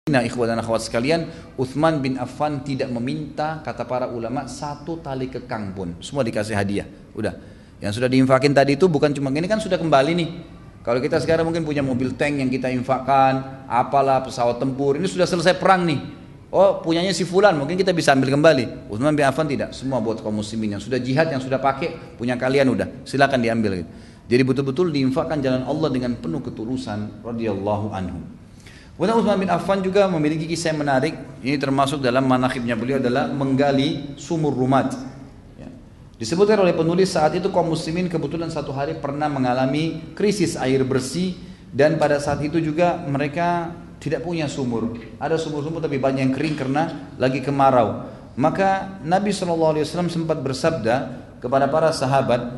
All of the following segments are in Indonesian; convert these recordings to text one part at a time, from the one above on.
Nah, ikhwan dan akhwat sekalian, Uthman bin Affan tidak meminta, kata para ulama, satu tali kekang pun. Semua dikasih hadiah. Udah. Yang sudah diinfakin tadi itu bukan cuma ini, kan sudah kembali nih. Kalau kita sekarang mungkin punya mobil tank yang kita infakkan, apalah pesawat tempur, ini sudah selesai perang nih. Oh, punyanya si fulan, mungkin kita bisa ambil kembali. Uthman bin Affan tidak, semua buat kaum muslimin yang sudah jihad, yang sudah pakai, punya kalian udah, silakan diambil. Jadi betul-betul diinfakkan jalan Allah dengan penuh ketulusan radhiyallahu anhu. Kemudian Uthman bin Affan juga memiliki kisah yang menarik. Ini termasuk dalam manakhibnya beliau adalah menggali sumur rumat. Ya. Disebutkan oleh penulis saat itu kaum muslimin kebetulan satu hari pernah mengalami krisis air bersih. Dan pada saat itu juga mereka tidak punya sumur. Ada sumur-sumur tapi banyak yang kering karena lagi kemarau. Maka Nabi SAW sempat bersabda kepada para sahabat,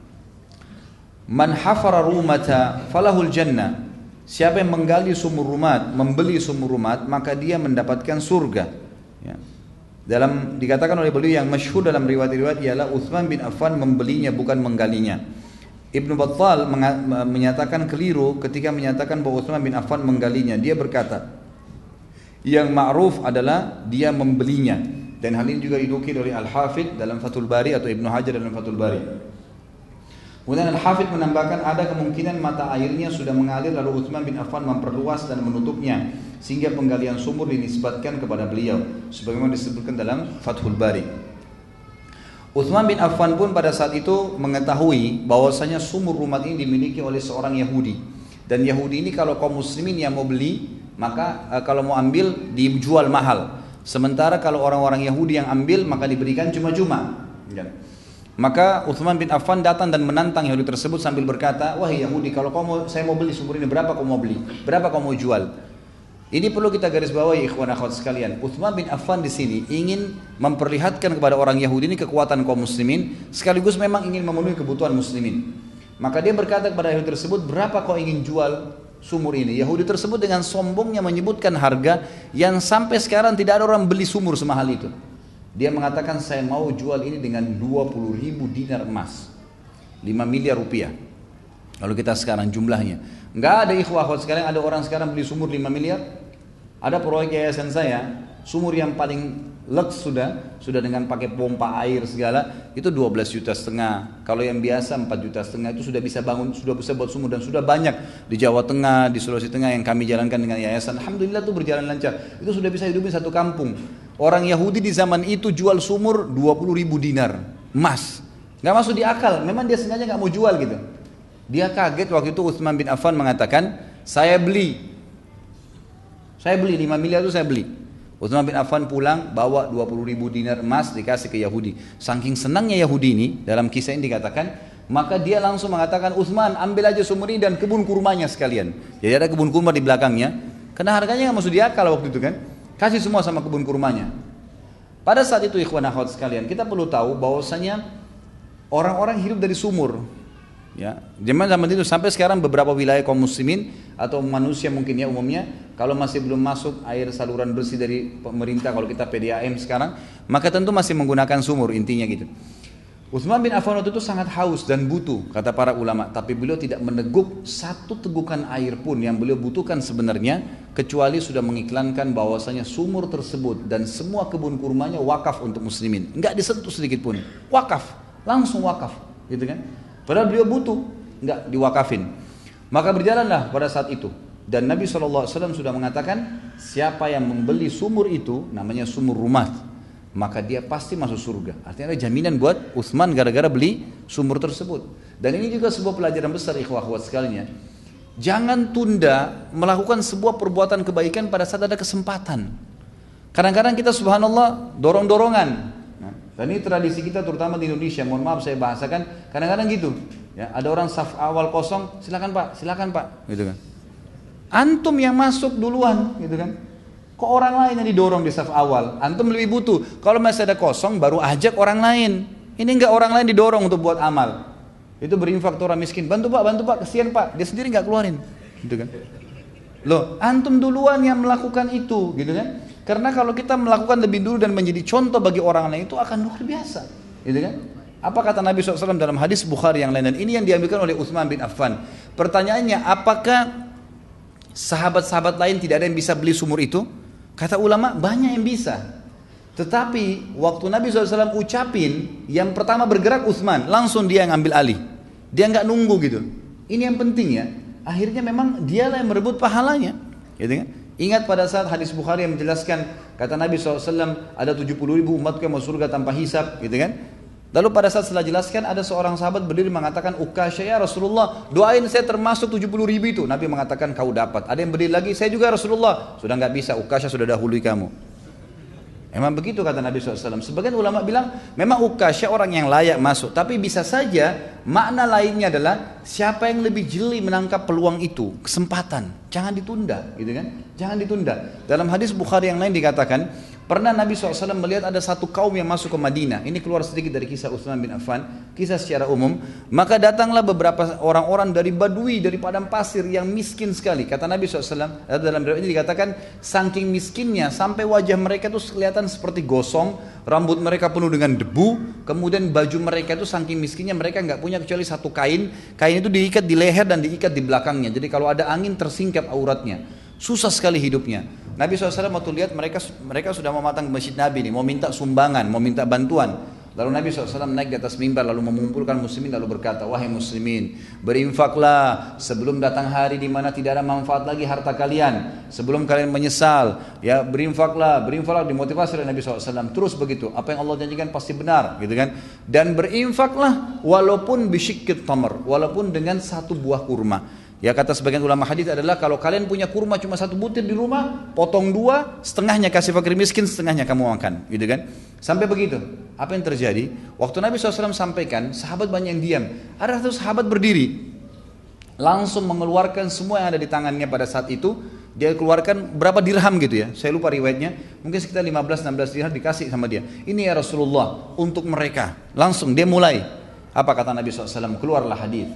"Man hafara rumata falahul jannah." Siapa yang menggali sumur rumat, membeli sumur rumat, maka dia mendapatkan surga. Ya. Dikatakan oleh beliau yang masyhur dalam riwayat-riwayat ialah Uthman bin Affan membelinya bukan menggalinya. Ibnu Battal menyatakan keliru ketika menyatakan bahwa Uthman bin Affan menggalinya. Dia berkata, yang ma'ruf adalah dia membelinya. Dan hal ini juga didukir oleh Al-Hafidh dalam Fathul Bari atau Ibnu Hajar dalam Fathul Bari. Kemudian Al-Hafidh menambahkan ada kemungkinan mata airnya sudah mengalir lalu Uthman bin Affan memperluas dan menutupnya sehingga penggalian sumur dinisbatkan kepada beliau sebagaimana disebutkan dalam Fathul Bari. Uthman bin Affan pun pada saat itu mengetahui bahwasanya sumur rumah ini dimiliki oleh seorang Yahudi, dan Yahudi ini kalau kaum muslimin yang mau beli maka kalau mau ambil dijual mahal, sementara kalau orang-orang Yahudi yang ambil maka diberikan cuma-cuma. Maka Uthman bin Affan datang dan menantang Yahudi tersebut sambil berkata, wahai Yahudi, kalau saya mau beli sumur ini, berapa kau mau beli? Berapa kau mau jual? Ini perlu kita garis bawahi ikhwan akhwat sekalian. Uthman bin Affan di sini ingin memperlihatkan kepada orang Yahudi ini kekuatan kaum muslimin, sekaligus memang ingin memenuhi kebutuhan muslimin. Maka dia berkata kepada Yahudi tersebut, berapa kau ingin jual sumur ini? Yahudi tersebut dengan sombongnya menyebutkan harga yang sampai sekarang tidak ada orang beli sumur semahal itu. Dia mengatakan saya mau jual ini dengan 20.000 dinar emas, 5 miliar rupiah. Kalau kita sekarang jumlahnya, nggak ada ikhwah sekarang ada orang sekarang beli sumur 5 miliar. Ada proyek yayasan saya, sumur yang paling lux sudah dengan pakai pompa air segala, itu 12,5 juta. Kalau yang biasa 4,5 juta itu sudah bisa bangun, sudah bisa buat sumur, dan sudah banyak di Jawa Tengah, di Sulawesi Tengah yang kami jalankan dengan yayasan. Alhamdulillah itu berjalan lancar. Itu sudah bisa hidupin satu kampung. Orang Yahudi di zaman itu jual sumur 20.000 dinar emas, nggak masuk di akal. Memang dia sengaja nggak mau jual gitu. Dia kaget waktu itu Uthman bin Affan mengatakan, saya beli 5 miliar itu saya beli. Uthman bin Affan pulang bawa 20.000 dinar emas dikasih ke Yahudi. Saking senangnya Yahudi ini, dalam kisah ini dikatakan, maka dia langsung mengatakan, Uthman ambil aja sumur ini dan kebun kurmanya sekalian. Jadi ada kebun kurma di belakangnya, karena harganya nggak masuk di akal waktu itu kan. Kasih semua sama kebun kurmanya. Pada saat itu ikhwan akhwat sekalian, kita perlu tahu bahwasanya orang-orang hidup dari sumur. Ya, zaman itu sampai sekarang beberapa wilayah kaum muslimin atau manusia mungkin ya umumnya, kalau masih belum masuk air saluran bersih dari pemerintah, kalau kita PDAM sekarang, maka tentu masih menggunakan sumur, intinya gitu. Uthman bin Affan waktu itu sangat haus dan butuh, kata para ulama, tapi beliau tidak meneguk satu tegukan air pun yang beliau butuhkan sebenarnya, kecuali sudah mengiklankan bahwasanya sumur tersebut dan semua kebun kurmanya wakaf untuk muslimin, enggak disentuh sedikit pun, wakaf, langsung wakaf, gitu kan? Padahal beliau butuh, enggak diwakafin. Maka berjalanlah pada saat itu. Dan Nabi SAW sudah mengatakan, siapa yang membeli sumur itu, namanya sumur rumah, maka dia pasti masuk surga. Artinya ada jaminan buat Uthman gara-gara beli sumur tersebut. Dan ini juga sebuah pelajaran besar ikhwah akhwat sekalian. Jangan tunda melakukan sebuah perbuatan kebaikan pada saat ada kesempatan. Kadang-kadang kita subhanallah dorong-dorongan. Dan ini tradisi kita terutama di Indonesia, mohon maaf saya bahasakan, kadang-kadang gitu. Ya, ada orang saf awal kosong, silakan pak, gitu kan. Antum yang masuk duluan, gitu kan. Kok orang lain yang didorong di saf awal? Antum lebih butuh. Kalau masih ada kosong, baru ajak orang lain. Ini enggak orang lain didorong untuk buat amal. Itu berinfak orang miskin, bantu pak, kesian pak. Dia sendiri enggak keluarin, gitu kan. Loh, antum duluan yang melakukan itu, gitu kan. Karena kalau kita melakukan lebih dulu dan menjadi contoh bagi orang lain itu akan luar biasa, gitu kan? Apa kata Nabi SAW dalam hadis Bukhari yang lain, dan ini yang diambilkan oleh Uthman bin Affan. Pertanyaannya, apakah Sahabat-sahabat lain tidak ada yang bisa beli sumur itu? Kata ulama banyak yang bisa. Tetapi waktu Nabi SAW ucapin, yang pertama bergerak Utsman, langsung dia yang ambil alih. Dia nggak nunggu gitu. Ini yang penting ya. Akhirnya memang dialah yang merebut pahalanya. Gitu kan? Ingat pada saat hadis Bukhari yang menjelaskan, kata Nabi SAW, ada 70.000 umatku yang masuk surga tanpa hisab, gitu kan? Lalu pada saat setelah jelaskan, ada seorang sahabat berdiri mengatakan, Ukasha ya Rasulullah, doain saya termasuk 70.000 itu. Nabi mengatakan, kau dapat. Ada yang berdiri lagi, saya juga Rasulullah. Sudah nggak bisa, Ukasha sudah dahului kamu. Memang begitu kata Nabi SAW. Sebagian ulama bilang, memang Ukasha orang yang layak masuk. Tapi bisa saja, makna lainnya adalah, siapa yang lebih jeli menangkap peluang itu, kesempatan. Jangan ditunda, gitu kan? Jangan ditunda. Dalam hadis Bukhari yang lain dikatakan, pernah Nabi SAW melihat ada satu kaum yang masuk ke Madinah. Ini keluar sedikit dari kisah Utsman bin Affan, kisah secara umum. Maka datanglah beberapa orang-orang dari Badui, dari padang pasir yang miskin sekali. Kata Nabi SAW, dalam riwayat ini dikatakan, saking miskinnya sampai wajah mereka itu kelihatan seperti gosong, rambut mereka penuh dengan debu, kemudian baju mereka itu saking miskinnya mereka nggak punya kecuali satu kain. Kain itu diikat di leher dan diikat di belakangnya. Jadi kalau ada angin tersingkap auratnya. Susah sekali hidupnya. Nabi SAW waktu lihat mereka sudah mau datang ke masjid Nabi nih, mau minta sumbangan, mau minta bantuan. Lalu Nabi SAW naik di atas mimbar lalu mengumpulkan muslimin lalu berkata, wahai muslimin, berinfaklah sebelum datang hari di mana tidak ada manfaat lagi harta kalian, sebelum kalian menyesal. Ya berinfaklah dimotivasi oleh Nabi SAW. Terus begitu, apa yang Allah janjikan pasti benar, gitu kan? Dan berinfaklah walaupun bisyikit tamar, walaupun dengan satu buah kurma. Ya kata sebagian ulama hadis adalah kalau kalian punya kurma cuma satu butir di rumah, potong dua, setengahnya kasih fakir miskin, setengahnya kamu makan, gitu kan? Sampai begitu. Apa yang terjadi? Waktu Nabi SAW sampaikan, sahabat banyak yang diam. Ada satu sahabat berdiri, langsung mengeluarkan semua yang ada di tangannya pada saat itu. Dia keluarkan berapa dirham gitu ya, saya lupa riwayatnya, mungkin sekitar 15-16 dirham dikasih sama dia. Ini ya Rasulullah untuk mereka. Langsung dia mulai. Apa kata Nabi SAW? Keluarlah hadis.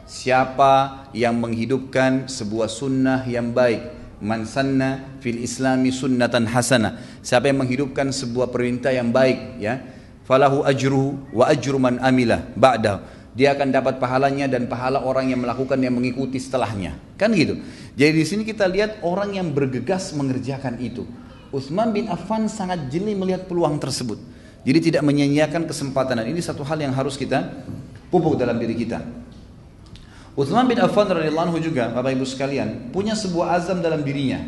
Siapa yang menghidupkan sebuah sunnah yang baik, man sanna fil islami sunnatan hasanah, siapa yang menghidupkan sebuah perintah yang baik, ya, falahu ajruhu wa ajru man amila ba'da, dia akan dapat pahalanya dan pahala orang yang melakukan yang mengikuti setelahnya, kan gitu. Jadi di sini kita lihat orang yang bergegas mengerjakan itu. Utsman bin Affan sangat jeli melihat peluang tersebut, jadi tidak menyia-nyiakan kesempatan. Dan ini satu hal yang harus kita pupuk dalam diri kita. Utsman bin Affan radhiyallahu anhu juga, Bapak Ibu sekalian, punya sebuah azam dalam dirinya.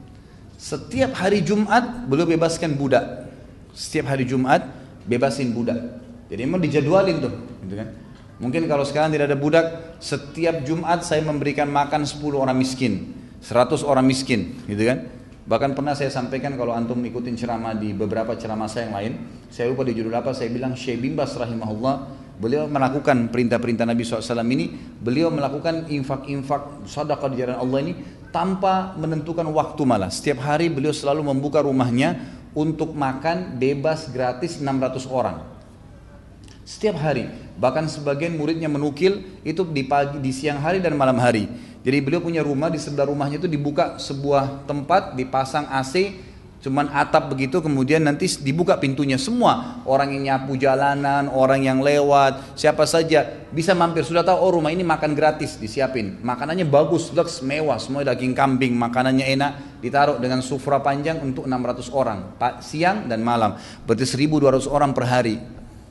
Setiap hari Jumat beliau bebaskan budak. Setiap hari Jumat bebasin budak. Jadi memang dijadwalin tuh, gitu kan. Mungkin kalau sekarang tidak ada budak, setiap Jumat saya memberikan makan 10 orang miskin, 100 orang miskin, gitu kan. Bahkan pernah saya sampaikan kalau antum ikutin ceramah di beberapa ceramah saya yang lain, saya lupa di judul apa, saya bilang Syekh bin Baz rahimahullah, beliau melakukan perintah-perintah Nabi SAW ini, beliau melakukan infak-infak sedekah di jalan Allah ini tanpa menentukan waktu malah. Setiap hari beliau selalu membuka rumahnya untuk makan bebas gratis 600 orang. Setiap hari. Bahkan sebagian muridnya menukil itu di pagi, di siang hari dan malam hari. Jadi beliau punya rumah, di sebelah rumahnya itu dibuka sebuah tempat, dipasang AC, cuman atap begitu, kemudian nanti dibuka pintunya, semua orang yang nyapu jalanan, orang yang lewat, siapa saja bisa mampir. Sudah tahu, oh rumah ini makan gratis, disiapin makanannya bagus, lux, mewah, semua daging kambing, makanannya enak, ditaruh dengan sufra panjang untuk 600 orang siang dan malam, berarti 1.200 orang per hari.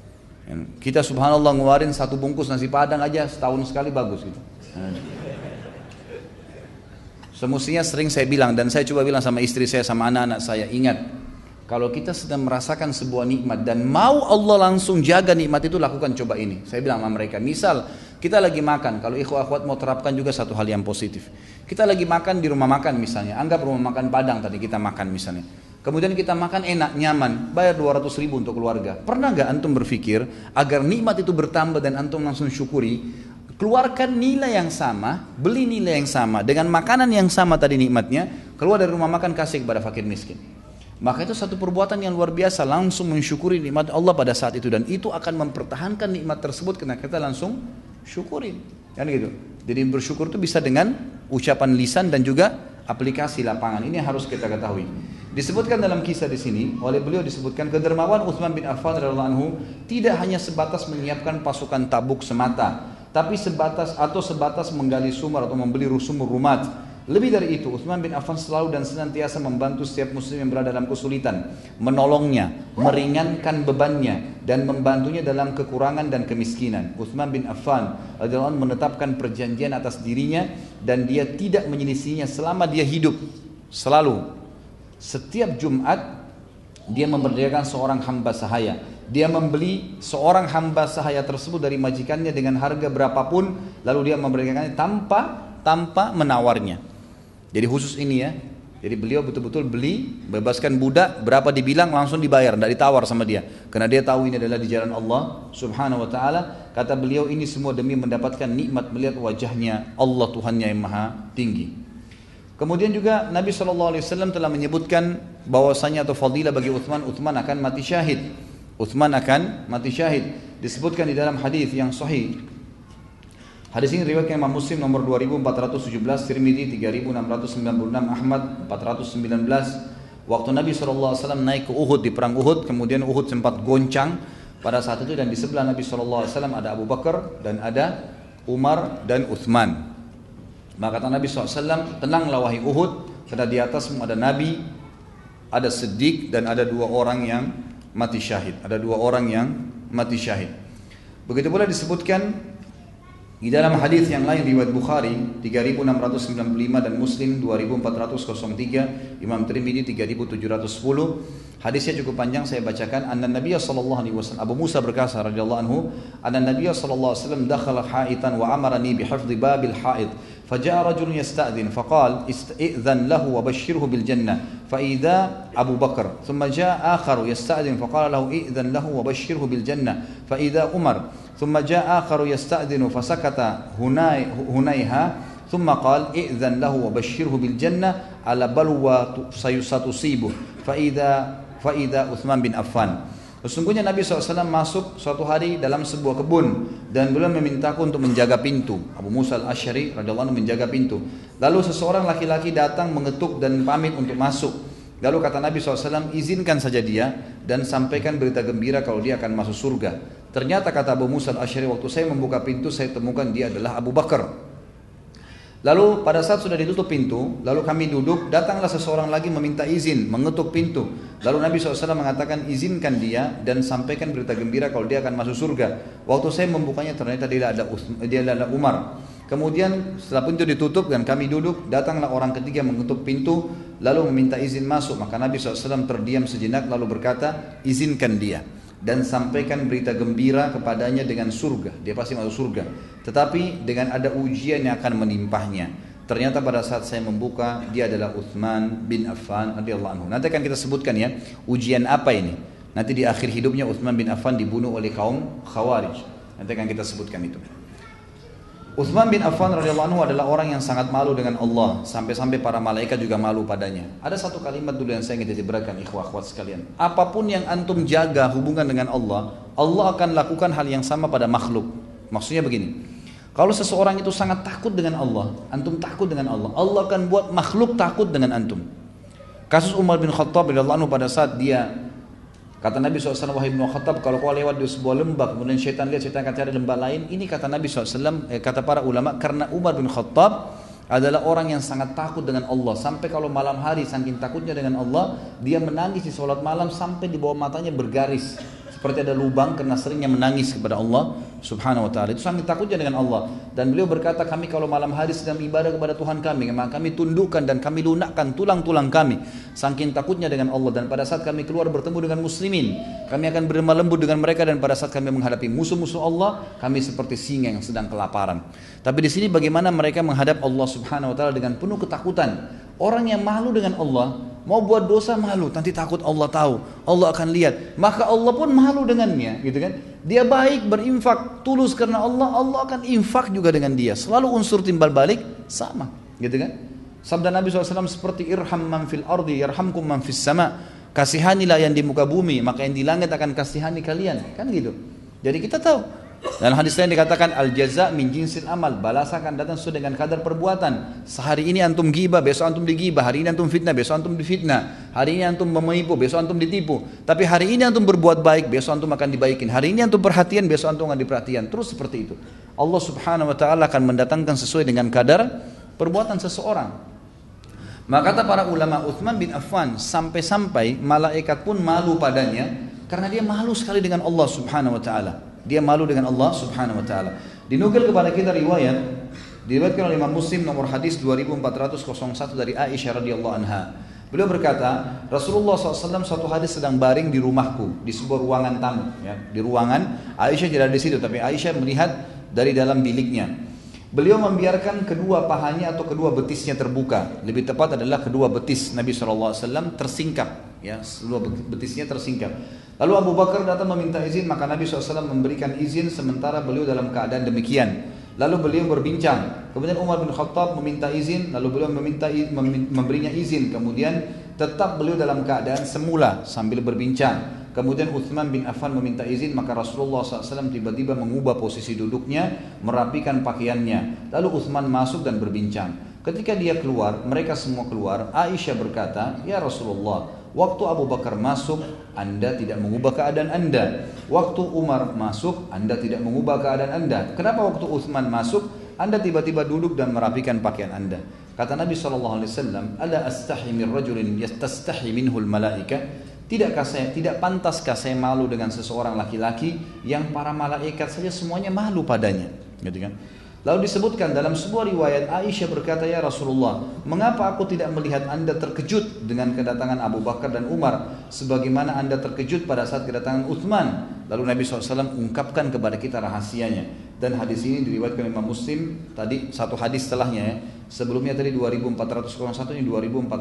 Kita subhanallah ngeluarin satu bungkus nasi padang aja setahun sekali bagus gitu. Semestinya sering saya bilang, dan saya coba bilang sama istri saya, sama anak-anak saya, ingat, kalau kita sedang merasakan sebuah nikmat dan mau Allah langsung jaga nikmat itu, lakukan coba ini. Saya bilang sama mereka, misal kita lagi makan, kalau ikhwah akhwat mau terapkan juga satu hal yang positif. Kita lagi makan di rumah makan misalnya, anggap rumah makan Padang tadi kita makan misalnya. Kemudian kita makan enak, nyaman, bayar 200.000 untuk keluarga. Pernah gak antum berpikir agar nikmat itu bertambah dan antum langsung syukuri? Keluarkan nilai yang sama, beli nilai yang sama, dengan makanan yang sama tadi nikmatnya, keluar dari rumah makan kasih kepada fakir miskin. Maka itu satu perbuatan yang luar biasa, langsung mensyukuri nikmat Allah pada saat itu, dan itu akan mempertahankan nikmat tersebut karena kita langsung syukurin, kan gitu. Jadi bersyukur itu bisa dengan ucapan lisan dan juga aplikasi lapangan. Ini harus kita ketahui. Disebutkan dalam kisah di sini oleh beliau, disebutkan kedermawan Utsman bin Affan radhiyallahu anhu tidak hanya sebatas menyiapkan pasukan Tabuk semata, tapi sebatas menggali sumur atau membeli sumur rumat, Lebih dari itu, Utsman bin Affan selalu dan senantiasa membantu setiap muslim yang berada dalam kesulitan, menolongnya, meringankan bebannya, dan membantunya dalam kekurangan dan kemiskinan. Utsman bin Affan radhiyallahu anhu menetapkan perjanjian atas dirinya dan dia tidak menyelisihinya selama dia hidup. Selalu, setiap Jumat dia memberdayakan seorang hamba sahaya. Dia membeli seorang hamba sahaya tersebut dari majikannya dengan harga berapapun, lalu dia memberdayakannya tanpa menawarnya. Jadi khusus ini ya. Jadi beliau betul-betul beli, bebaskan budak, berapa dibilang langsung dibayar, tidak ditawar sama dia. Karena dia tahu ini adalah di jalan Allah Subhanahu wa taala. Kata beliau, ini semua demi mendapatkan nikmat melihat wajahnya Allah Tuhannya yang Maha Tinggi. Kemudian juga Nabi SAW telah menyebutkan bahwasanya atau fadilah bagi Utsman akan mati syahid. Utsman akan mati syahid. Disebutkan di dalam hadis yang sahih. Hadis ini riwayatkan Imam Muslim nomor 2417, Tirmidzi 3696, Ahmad 419. Waktu Nabi SAW naik ke Uhud di perang Uhud, kemudian Uhud sempat goncang pada saat itu, dan di sebelah Nabi SAW ada Abu Bakar dan ada Umar dan Utsman. Maka kata Nabi SAW, tenanglah wahai Uhud, karena di atasmu ada Nabi, ada Siddiq, dan ada 2 orang yang mati syahid. Ada 2 orang yang mati syahid. Begitu pula disebutkan di dalam hadis yang lain riwayat Bukhari 3695 dan Muslim 2403, Imam Tirmidzi 3710. Hadisnya cukup panjang, saya bacakan. Anna Nabiy sallallahu alaihi wasallam, Abu Musa berkata radhiyallahu anhu, anna Nabiy sallallahu alaihi wasallam dakhala ha'itan wa amarani bi hifdhi babil ha'id. فجاء رجل يستأذن فقال استئذن له وبشره بالجنة فإذا أبو بكر ثم جاء آخر يستأذن فقال له إئذن له وبشره بالجنة فإذا عمر ثم جاء آخر يستأذن فسكت هنيها ثم قال إئذن له وبشره بالجنة على بلوى ستصيبه فإذا عثمان بن عفان. Sesungguhnya Nabi SAW masuk suatu hari dalam sebuah kebun dan beliau memintaku untuk menjaga pintu. Abu Musa al-Asy'ari radhiyallahu anhu menjaga pintu. Lalu seseorang laki-laki datang mengetuk dan pamit untuk masuk. Lalu kata Nabi SAW, izinkan saja dia dan sampaikan berita gembira kalau dia akan masuk surga. Ternyata kata Abu Musa al-Asy'ari, waktu saya membuka pintu saya temukan dia adalah Abu Bakar. Lalu pada saat sudah ditutup pintu, lalu kami duduk, datanglah seseorang lagi meminta izin, mengetuk pintu. Lalu Nabi SAW mengatakan, izinkan dia dan sampaikan berita gembira kalau dia akan masuk surga. Waktu saya membukanya ternyata dia adalah Umar. Kemudian setelah pintu ditutup dan kami duduk, datanglah orang ketiga mengetuk pintu, lalu meminta izin masuk. Maka Nabi SAW terdiam sejenak lalu berkata, izinkan dia dan sampaikan berita gembira kepadanya dengan surga. Dia pasti masuk surga. Tetapi dengan ada ujian yang akan menimpahnya. Ternyata pada saat saya membuka, dia adalah Utsman bin Affan radhiyallahu anhu. Nanti akan kita sebutkan ya, ujian apa ini. Nanti di akhir hidupnya Utsman bin Affan dibunuh oleh kaum Khawarij. Nanti akan kita sebutkan itu. Utsman bin Affan radhiyallahu anhu adalah orang yang sangat malu dengan Allah, sampai-sampai para malaikat juga malu padanya. Ada satu kalimat dulu yang saya ingin titipkan ikhwah-ikhwat sekalian. Apapun yang antum jaga hubungan dengan Allah, Allah akan lakukan hal yang sama pada makhluk. Maksudnya begini, kalau seseorang itu sangat takut dengan Allah, antum takut dengan Allah, Allah akan buat makhluk takut dengan antum. Kasus Umar bin Khattab radhiyallahu anhu pada saat dia, kata Nabi SAW, wahai Ibnu Khattab, kalau kau lewat di sebuah lembah, kemudian syaitan lihat, syaitan akan cari lembah lain. Ini kata Nabi SAW, kata para ulama, karena Umar bin Khattab adalah orang yang sangat takut dengan Allah. Sampai kalau malam hari, saking takutnya dengan Allah, dia menangis di sholat malam sampai di bawah matanya bergaris. Seperti ada lubang karena seringnya menangis kepada Allah Subhanahu wa ta'ala. Itu sangat takutnya dengan Allah. Dan beliau berkata, kami kalau malam hari sedang ibadah kepada Tuhan kami, maka kami tundukkan dan kami lunakkan tulang-tulang kami. Saking takutnya dengan Allah. Dan pada saat kami keluar bertemu dengan muslimin, kami akan berlemah lembut dengan mereka. Dan pada saat kami menghadapi musuh-musuh Allah, kami seperti singa yang sedang kelaparan. Tapi di sini bagaimana mereka menghadap Allah Subhanahu wa ta'ala dengan penuh ketakutan. Orang yang malu dengan Allah, mau buat dosa malu, nanti takut Allah tahu, Allah akan lihat, maka Allah pun malu dengannya, gitu kan? Dia baik, berinfak, tulus karena Allah, Allah akan infak juga dengan dia. Selalu unsur timbal balik sama, gitu kan? Sabda Nabi SAW seperti irham man fil ardi yarhamkum man fis sama. Kasihanilah yang di muka bumi, maka yang di langit akan kasihani kalian, kan gitu. Jadi kita tahu. Dan hadis lain dikatakan al jaza min jinsil amal, balasan akan datang sesuai dengan kadar perbuatan. Sehari ini antum ghibah, besok antum digibah. Hari ini antum fitnah, besok antum difitnah. Hari ini antum menipu, besok antum ditipu. Tapi hari ini antum berbuat baik, besok antum akan dibaikin. Hari ini antum perhatian, besok antum akan diperhatian. Terus seperti itu. Allah Subhanahu wa ta'ala akan mendatangkan sesuai dengan kadar perbuatan seseorang. Maka kata para ulama, Utsman bin Affan sampai-sampai malaikat pun malu padanya karena dia malu sekali dengan Allah Subhanahu wa taala. Dia malu dengan Allah Subhanahu wa taala. Dinukil kepada kita diriwayatkan oleh Imam Muslim nomor hadis 2401 dari Aisyah radhiyallahu anha. Beliau berkata, Rasulullah SAW suatu hari sedang baring di rumahku, di sebuah ruangan tamu. Ya, di ruangan, Aisyah tidak ada di situ, tapi Aisyah melihat dari dalam biliknya. Beliau membiarkan kedua pahanya atau kedua betisnya terbuka. Lebih tepat adalah kedua betis Nabi SAW tersingkap. Ya, kedua betisnya tersingkap. Lalu Abu Bakar datang meminta izin, maka Nabi SAW memberikan izin sementara beliau dalam keadaan demikian. Lalu beliau berbincang. Kemudian Umar bin Khattab meminta izin, lalu beliau memberinya izin. Kemudian tetap beliau dalam keadaan semula sambil berbincang. Kemudian Utsman bin Affan meminta izin, maka Rasulullah SAW tiba-tiba mengubah posisi duduknya, merapikan pakaiannya. Lalu Utsman masuk dan berbincang. Ketika dia keluar, mereka semua keluar. Aisyah berkata, "Ya Rasulullah, waktu Abu Bakar masuk, Anda tidak mengubah keadaan Anda. Waktu Umar masuk, Anda tidak mengubah keadaan Anda. Kenapa waktu Utsman masuk, Anda tiba-tiba duduk dan merapikan pakaian Anda?" Kata Nabi SAW, "Ala astahi min rajulin yastastahi minhul malaika?" Tidak pantaskah saya malu dengan seseorang laki-laki yang para malaikat saja semuanya malu padanya, gitu kan? Lalu disebutkan dalam sebuah riwayat, Aisyah berkata, "Ya Rasulullah, mengapa aku tidak melihat Anda terkejut dengan kedatangan Abu Bakar dan Umar sebagaimana Anda terkejut pada saat kedatangan Utsman?" Lalu Nabi SAW ungkapkan kepada kita rahasianya. Dan hadis ini diriwayatkan Imam Muslim, tadi satu hadis setelahnya ya. Sebelumnya tadi 2401, ini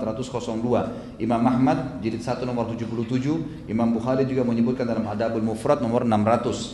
2402. Imam Ahmad jilid 1 nomor 77, Imam Bukhari juga menyebutkan dalam Adabul Mufrad nomor 600.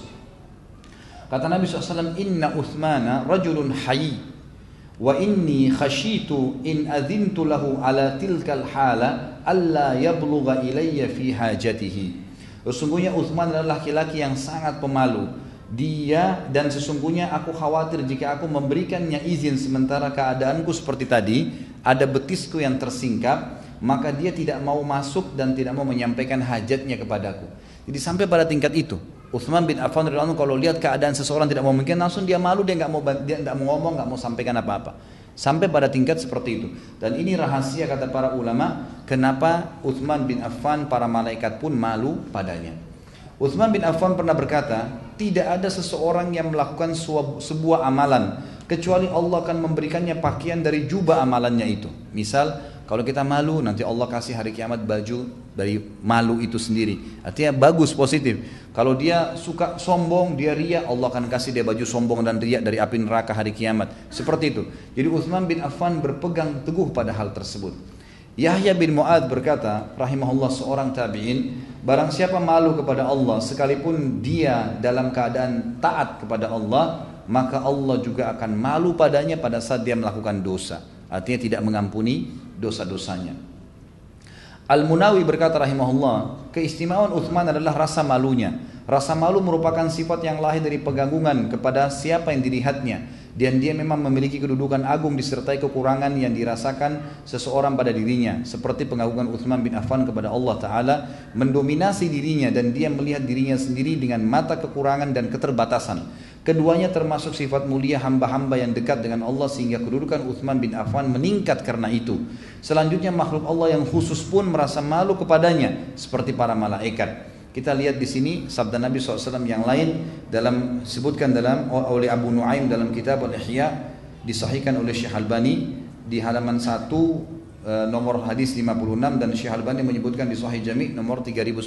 Kata Nabi SAW, "Inna Uthmana rajulun hayy, wa inni khashitu in adhintu lahu ala tilkal hala alla yablugha ilayya fi hajatihi." Sesungguhnya Uthman adalah laki-laki yang sangat pemalu. Dia dan sesungguhnya aku khawatir jika aku memberikannya izin sementara keadaanku seperti tadi, ada betisku yang tersingkap, maka dia tidak mau masuk dan tidak mau menyampaikan hajatnya kepadaku. Jadi sampai pada tingkat itu. Utsman bin Affan radhiyallahu anhu kalau lihat keadaan seseorang tidak memungkinkan, langsung dia malu, dia nggak mau ngomong, nggak mau sampaikan apa-apa. Sampai pada tingkat seperti itu. Dan ini rahasia kata para ulama, kenapa Utsman bin Affan para malaikat pun malu padanya. Utsman bin Affan pernah berkata, tidak ada seseorang yang melakukan sebuah amalan kecuali Allah akan memberikannya pakaian dari jubah amalannya itu. Misal, kalau kita malu, nanti Allah kasih hari kiamat baju dari malu itu sendiri. Artinya bagus, positif. Kalau dia suka sombong, dia riya, Allah akan kasih dia baju sombong dan riya dari api neraka hari kiamat. Seperti itu. Jadi Utsman bin Affan berpegang teguh pada hal tersebut. Yahya bin Mu'adz berkata, rahimahullah, seorang tabi'in, barang siapa malu kepada Allah sekalipun dia dalam keadaan taat kepada Allah, maka Allah juga akan malu padanya pada saat dia melakukan dosa. Artinya tidak mengampuni dosa-dosanya. Al-Munawi berkata rahimahullah, keistimewaan Utsman adalah rasa malunya. Rasa malu merupakan sifat yang lahir dari pengagungan kepada siapa yang dilihatnya. Dan dia memang memiliki kedudukan agung disertai kekurangan yang dirasakan seseorang pada dirinya. Seperti pengagungan Utsman bin Affan kepada Allah Ta'ala mendominasi dirinya dan dia melihat dirinya sendiri dengan mata kekurangan dan keterbatasan. Keduanya termasuk sifat mulia hamba-hamba yang dekat dengan Allah sehingga kedudukan Utsman bin Affan meningkat karena itu. Selanjutnya makhluk Allah yang khusus pun merasa malu kepadanya seperti para malaikat. Kita lihat di sini sabda Nabi SAW yang lain dalam sebutkan oleh Abu Nuaim dalam kitab Al-Ihya, disahihkan oleh Syekh Albani di halaman 1 nomor hadis 56 dan Syekh Albani menyebutkan di Sahih Jami' nomor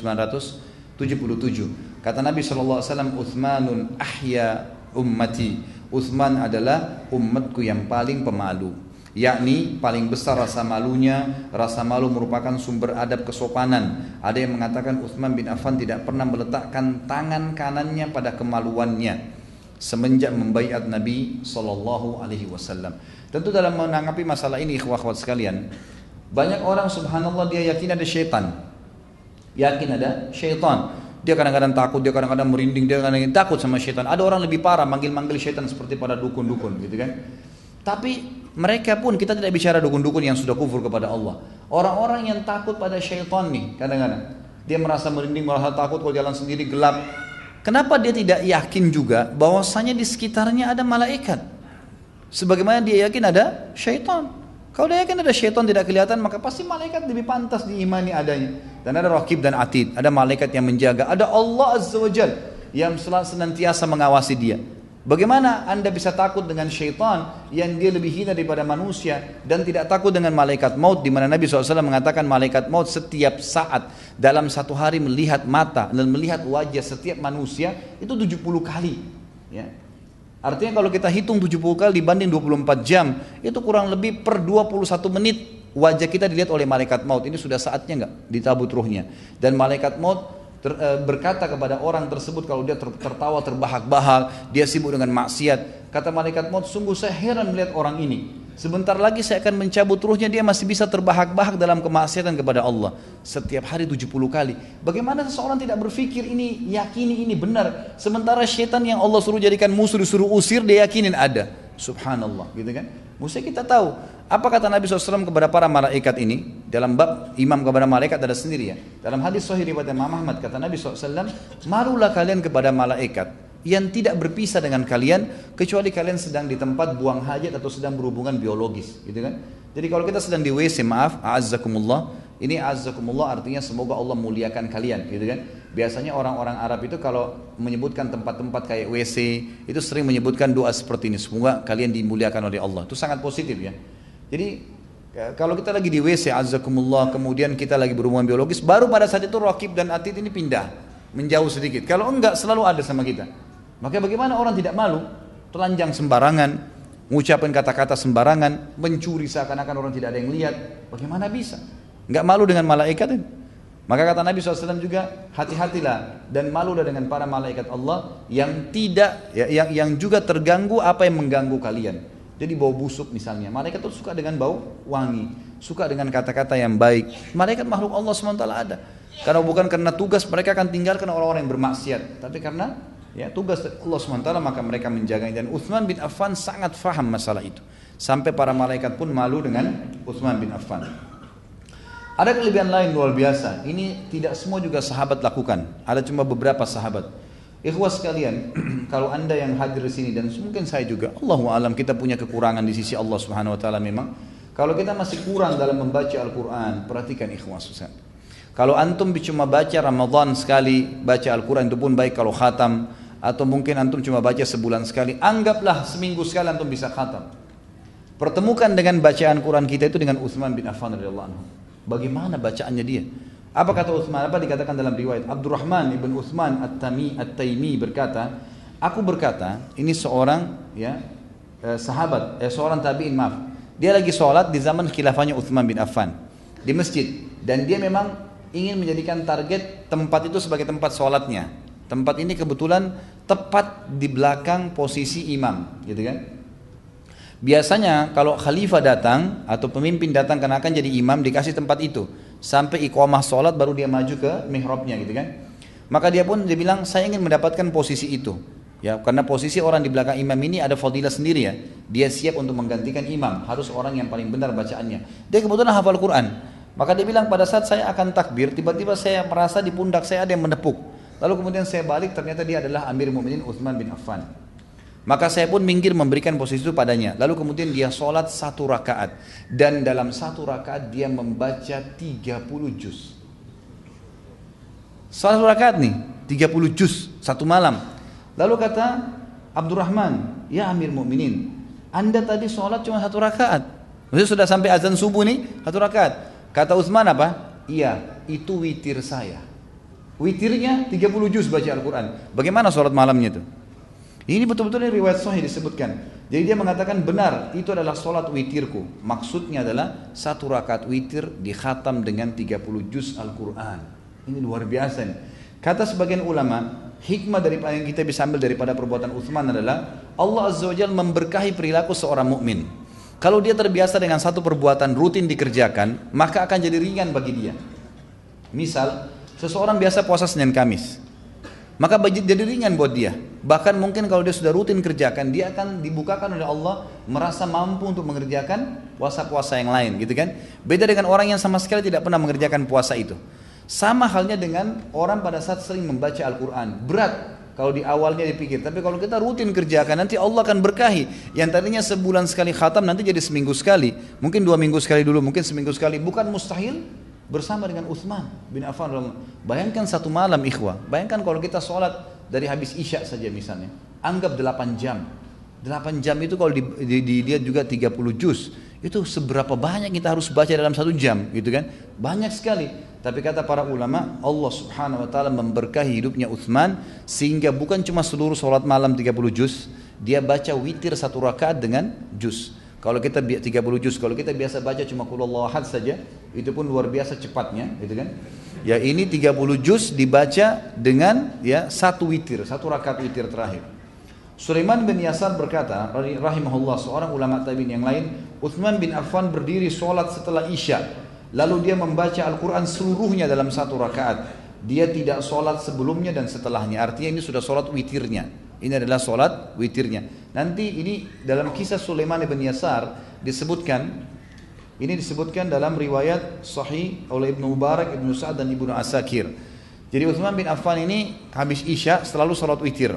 3977. Kata Nabi SAW, Utsmanun ahya ummati. Utsman adalah umatku yang paling pemalu. Yakni paling besar rasa malunya. Rasa malu merupakan sumber adab kesopanan. Ada yang mengatakan Utsman bin Affan tidak pernah meletakkan tangan kanannya pada kemaluannya semenjak membaiat Nabi SAW. Tentu dalam menanggapi masalah ini, ikhwah-ikhwat sekalian, banyak orang subhanallah dia yakin ada syaitan. Dia kadang-kadang takut, dia kadang-kadang merinding, dia kadang-kadang takut sama syaitan. Ada orang lebih parah, manggil-manggil syaitan seperti pada dukun-dukun, gitu kan. Tapi mereka pun, kita tidak bicara dukun-dukun yang sudah kufur kepada Allah. Orang-orang yang takut pada syaitan nih, kadang-kadang dia merasa merinding, merasa takut kalau jalan sendiri gelap. Kenapa dia tidak yakin juga bahwasanya di sekitarnya ada malaikat? Sebagaimana dia yakin ada syaitan. Kalau dia yakin ada syaitan tidak kelihatan, maka pasti malaikat lebih pantas diimani adanya. Dan ada Raqib dan Atid, ada malaikat yang menjaga, ada Allah Azza wa Jalla yang senantiasa mengawasi dia. Bagaimana anda bisa takut dengan syaitan yang dia lebih hina daripada manusia, dan tidak takut dengan malaikat maut, di mana Nabi SAW mengatakan malaikat maut setiap saat dalam satu hari melihat mata dan melihat wajah setiap manusia itu 70 kali. Ya. Artinya kalau kita hitung 70 kali dibanding 24 jam, itu kurang lebih per 21 menit wajah kita dilihat oleh malaikat maut. Ini sudah saatnya enggak dicabut ruhnya. Dan malaikat maut berkata kepada orang tersebut kalau dia tertawa terbahak-bahak, dia sibuk dengan maksiat. Kata malaikat maut, sungguh saya heran melihat orang ini. Sebentar lagi saya akan mencabut ruhnya, dia masih bisa terbahak-bahak dalam kemaksiatan kepada Allah. Setiap hari 70 kali. Bagaimana seseorang tidak berpikir ini, yakini ini benar. Sementara syaitan yang Allah suruh jadikan musuh, disuruh usir, dia yakinin ada. Subhanallah, gitu kan. Mesti kita tahu. Apa kata Nabi SAW kepada para malaikat ini? Dalam bab imam kepada malaikat ada sendiri ya. Dalam hadis sahih riwayat Imam Ahmad, kata Nabi SAW, malulah kalian kepada malaikat yang tidak berpisah dengan kalian kecuali kalian sedang di tempat buang hajat atau sedang berhubungan biologis, gitu kan? Jadi kalau kita sedang di WC, maaf, a'azzakumullah, ini a'azzakumullah artinya semoga Allah muliakan kalian, gitu kan? Biasanya orang-orang Arab itu kalau menyebutkan tempat-tempat kayak WC itu sering menyebutkan doa seperti ini, semoga kalian dimuliakan oleh Allah. Itu sangat positif ya. Jadi kalau kita lagi di WC, a'azzakumullah, kemudian kita lagi berhubungan biologis, baru pada saat itu Raqib dan Atid ini pindah, menjauh sedikit. Kalau enggak selalu ada sama kita. Maka bagaimana orang tidak malu, telanjang sembarangan, mengucapkan kata-kata sembarangan, mencuri seakan-akan orang tidak ada yang lihat. Bagaimana bisa? Enggak malu dengan malaikat ini? Maka kata Nabi SAW juga, hati-hatilah dan malulah dengan para malaikat Allah yang tidak, yang juga terganggu apa yang mengganggu kalian. Jadi bau busuk misalnya, malaikat itu suka dengan bau wangi, suka dengan kata-kata yang baik. Malaikat makhluk Allah SWT ada. Karena bukan karena tugas mereka akan tinggalkan orang-orang yang bermaksiat, tapi karena ya tugas Allah SWT, maka mereka menjaganya. Dan Utsman bin Affan sangat faham masalah itu, sampai para malaikat pun malu dengan Utsman bin Affan. Ada kelebihan lain luar biasa, ini tidak semua juga sahabat lakukan, ada cuma beberapa sahabat. Ikhwas sekalian, kalau anda yang hadir di sini dan mungkin saya juga, Allahu a'lam, kita punya kekurangan di sisi Allah Subhanahu Wa Taala memang. Kalau kita masih kurang dalam membaca Al-Quran, perhatikan ikhwas sekalian. Kalau antum cuma baca Ramadan sekali, baca Al-Quran itu pun baik kalau khatam, atau mungkin antum cuma baca sebulan sekali, anggaplah seminggu sekali antum bisa khatam. Pertemukan dengan bacaan Quran kita itu dengan Utsman bin Affan radhiyallahu anhu. Bagaimana bacaannya dia? Apa kata Utsman? Apa dikatakan dalam riwayat? Abdurrahman ibn Utsman At-Taimi berkata, aku berkata, ini seorang sahabat, seorang tabi'in, maaf. Dia lagi sholat di zaman khilafahnya Utsman bin Affan di masjid, dan dia memang ingin menjadikan target tempat itu sebagai tempat sholatnya. Tempat ini kebetulan tepat di belakang posisi imam, gitu kan? Biasanya kalau khalifah datang atau pemimpin datang karena akan jadi imam, dikasih tempat itu sampai iqamah sholat baru dia maju ke mihrabnya, gitu kan? Maka dia bilang saya ingin mendapatkan posisi itu, ya, karena posisi orang di belakang imam ini ada fadilah sendiri ya. Dia siap untuk menggantikan imam, harus orang yang paling benar bacaannya. Dia kebetulan hafal Quran, maka dia bilang pada saat saya akan takbir, tiba-tiba saya merasa di pundak saya ada yang menepuk. Lalu kemudian saya balik, ternyata dia adalah Amir Mu'minin Utsman bin Affan. Maka saya pun minggir memberikan posisi itu padanya. Lalu kemudian dia sholat 1 rakaat. Dan dalam 1 rakaat dia membaca 30 juz. 1 rakaat nih, 30 juz, 1 malam. Lalu kata Abdurrahman, ya Amir Mu'minin, anda tadi sholat cuma 1 rakaat. Maksudnya sudah sampai azan subuh nih, 1 rakaat. Kata Utsman apa? Iya, itu witir saya. Witirnya 30 juz baca Al-Quran. Bagaimana sholat malamnya itu? Ini betul-betul riwayat sahih disebutkan. Jadi dia mengatakan benar, itu adalah sholat witirku. Maksudnya adalah 1 rakaat witir dikhatam dengan 30 juz Al-Quran. Ini luar biasa nih. Kata sebagian ulama, hikmah daripada yang kita bisa ambil daripada perbuatan Utsman adalah Allah Azza wa Jalla memberkahi perilaku seorang mukmin. Kalau dia terbiasa dengan satu perbuatan rutin dikerjakan, maka akan jadi ringan bagi dia. Misal, seseorang biasa puasa Senin Kamis, maka jadi ringan buat dia. Bahkan mungkin kalau dia sudah rutin kerjakan, dia akan dibukakan oleh Allah merasa mampu untuk mengerjakan puasa-puasa yang lain, gitu kan? Beda dengan orang yang sama sekali tidak pernah mengerjakan puasa itu. Sama halnya dengan orang pada saat sering membaca Al-Quran, berat. kalau di awalnya dipikir. Tapi kalau kita rutin kerjakan, nanti Allah akan berkahi. Yang tadinya sebulan sekali khatam, nanti jadi seminggu sekali. Mungkin 2 minggu sekali dulu, mungkin seminggu sekali. Bukan mustahil bersama dengan Utsman bin Affan. Bayangkan satu malam ikhwah. Bayangkan kalau kita sholat dari habis isya saja misalnya. Anggap 8 jam. 8 jam itu kalau dilihat juga 30 juz. Itu seberapa banyak kita harus baca dalam 1 jam gitu kan. Banyak sekali. Tapi kata para ulama, Allah subhanahu wa ta'ala memberkahi hidupnya Utsman. Sehingga bukan cuma seluruh sholat malam 30 juz. Dia baca witir 1 rakaat dengan juz. Kalau kita 30 juz, kalau kita biasa baca cuma qul huwallahu ahad saja, itu pun luar biasa cepatnya gitu kan. Ya ini 30 juz dibaca dengan ya 1 witir, 1 rakaat witir terakhir. Sulaiman bin Yasar berkata, rahimahullah, seorang ulama tabi'in yang lain, Utsman bin Affan berdiri sholat setelah isya, lalu dia membaca Al-Quran seluruhnya dalam 1 rakaat. Dia tidak sholat sebelumnya dan setelahnya, artinya ini sudah sholat witirnya. Ini adalah sholat witirnya. Nanti ini dalam kisah Sulaiman bin Yasar disebutkan, ini disebutkan dalam riwayat sahih oleh Ibnu Mubarak, Ibnu Sa'ad dan Ibnu Asakir. Jadi Utsman bin Affan ini habis isya selalu sholat witir.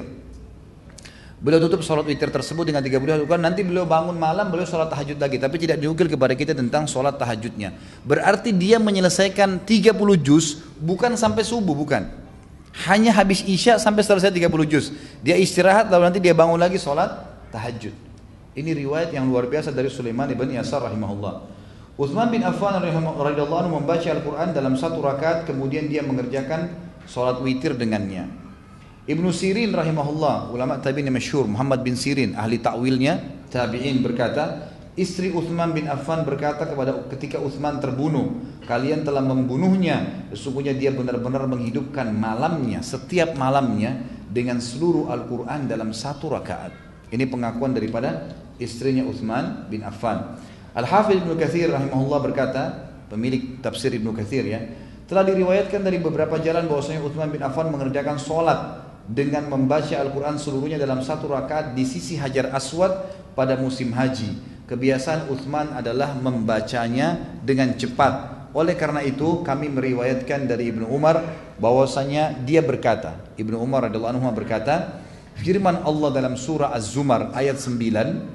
Beliau tutup sholat witir tersebut dengan 30 rakaat. Nanti beliau bangun malam, beliau sholat tahajud lagi. Tapi tidak diukil kepada kita tentang sholat tahajudnya. Berarti dia menyelesaikan 30 juz bukan sampai subuh, bukan. Hanya habis isya sampai selesai 30 juz. Dia istirahat lalu nanti dia bangun lagi sholat tahajud. Ini riwayat yang luar biasa dari Sulaiman bin Yasar rahimahullah. Utsman bin Affan radhiyallahu anhu membaca Al-Quran dalam 1 rakaat, kemudian dia mengerjakan sholat witir dengannya. Ibnu Sirin rahimahullah, ulama tabi'in yang masyhur, Muhammad bin Sirin, ahli takwilnya tabi'in, berkata, istri Utsman bin Affan berkata ketika Utsman terbunuh, kalian telah membunuhnya, sesungguhnya dia benar-benar menghidupkan malamnya, setiap malamnya dengan seluruh Al-Quran dalam 1 rakaat. Ini pengakuan daripada istrinya Utsman bin Affan. Al-Hafidz Ibnu Katsir rahimahullah berkata, pemilik tafsir Ibnu Katsir ya, telah diriwayatkan dari beberapa jalan bahwasanya Utsman bin Affan mengerjakan sholat dengan membaca Al-Quran seluruhnya dalam 1 rakaat di sisi Hajar Aswad pada musim haji. Kebiasaan Utsman adalah membacanya dengan cepat. Oleh karena itu kami meriwayatkan dari Ibnu Umar bahwasanya dia berkata, Ibnu Umar radhiyallahu anhu berkata, firman Allah dalam surah Az-Zumar ayat 9,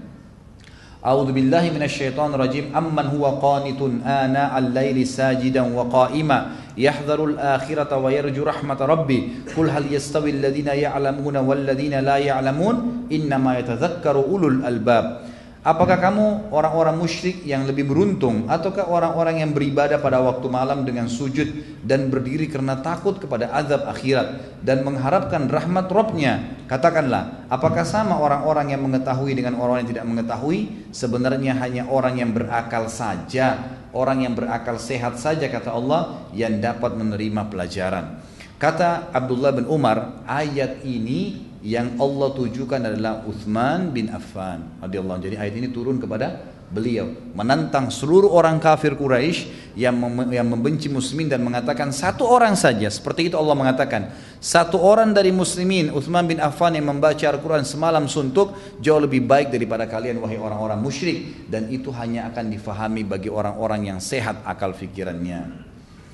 A'udzu billahi minasyaitonir rajim, amman huwa qanitun ana al-laili sajidan wa qa'ima yahdharul akhirata wa yarju rahmat rabbi qul hal yastawi alladhina ya'lamuna wal ladzina la ya'lamun innama yatadhakkaru ulul albab. Apakah kamu orang-orang musyrik yang lebih beruntung ataukah orang-orang yang beribadah pada waktu malam dengan sujud dan berdiri karena takut kepada azab akhirat dan mengharapkan rahmat Rabb-Nya? Katakanlah, apakah sama orang-orang yang mengetahui dengan orang yang tidak mengetahui? Sebenarnya hanya orang yang berakal saja, orang yang berakal sehat saja, kata Allah, yang dapat menerima pelajaran. Kata Abdullah bin Umar, ayat ini yang Allah tujukan adalah Utsman bin Affan radhiyallahu anhu. Jadi ayat ini turun kepada beliau, menantang seluruh orang kafir Quraisy yang membenci muslimin dan mengatakan 1 orang saja, seperti itu Allah mengatakan, 1 orang dari muslimin, Utsman bin Affan, yang membaca Al-Quran semalam suntuk jauh lebih baik daripada kalian wahai orang-orang musyrik, dan itu hanya akan difahami bagi orang-orang yang sehat akal fikirannya.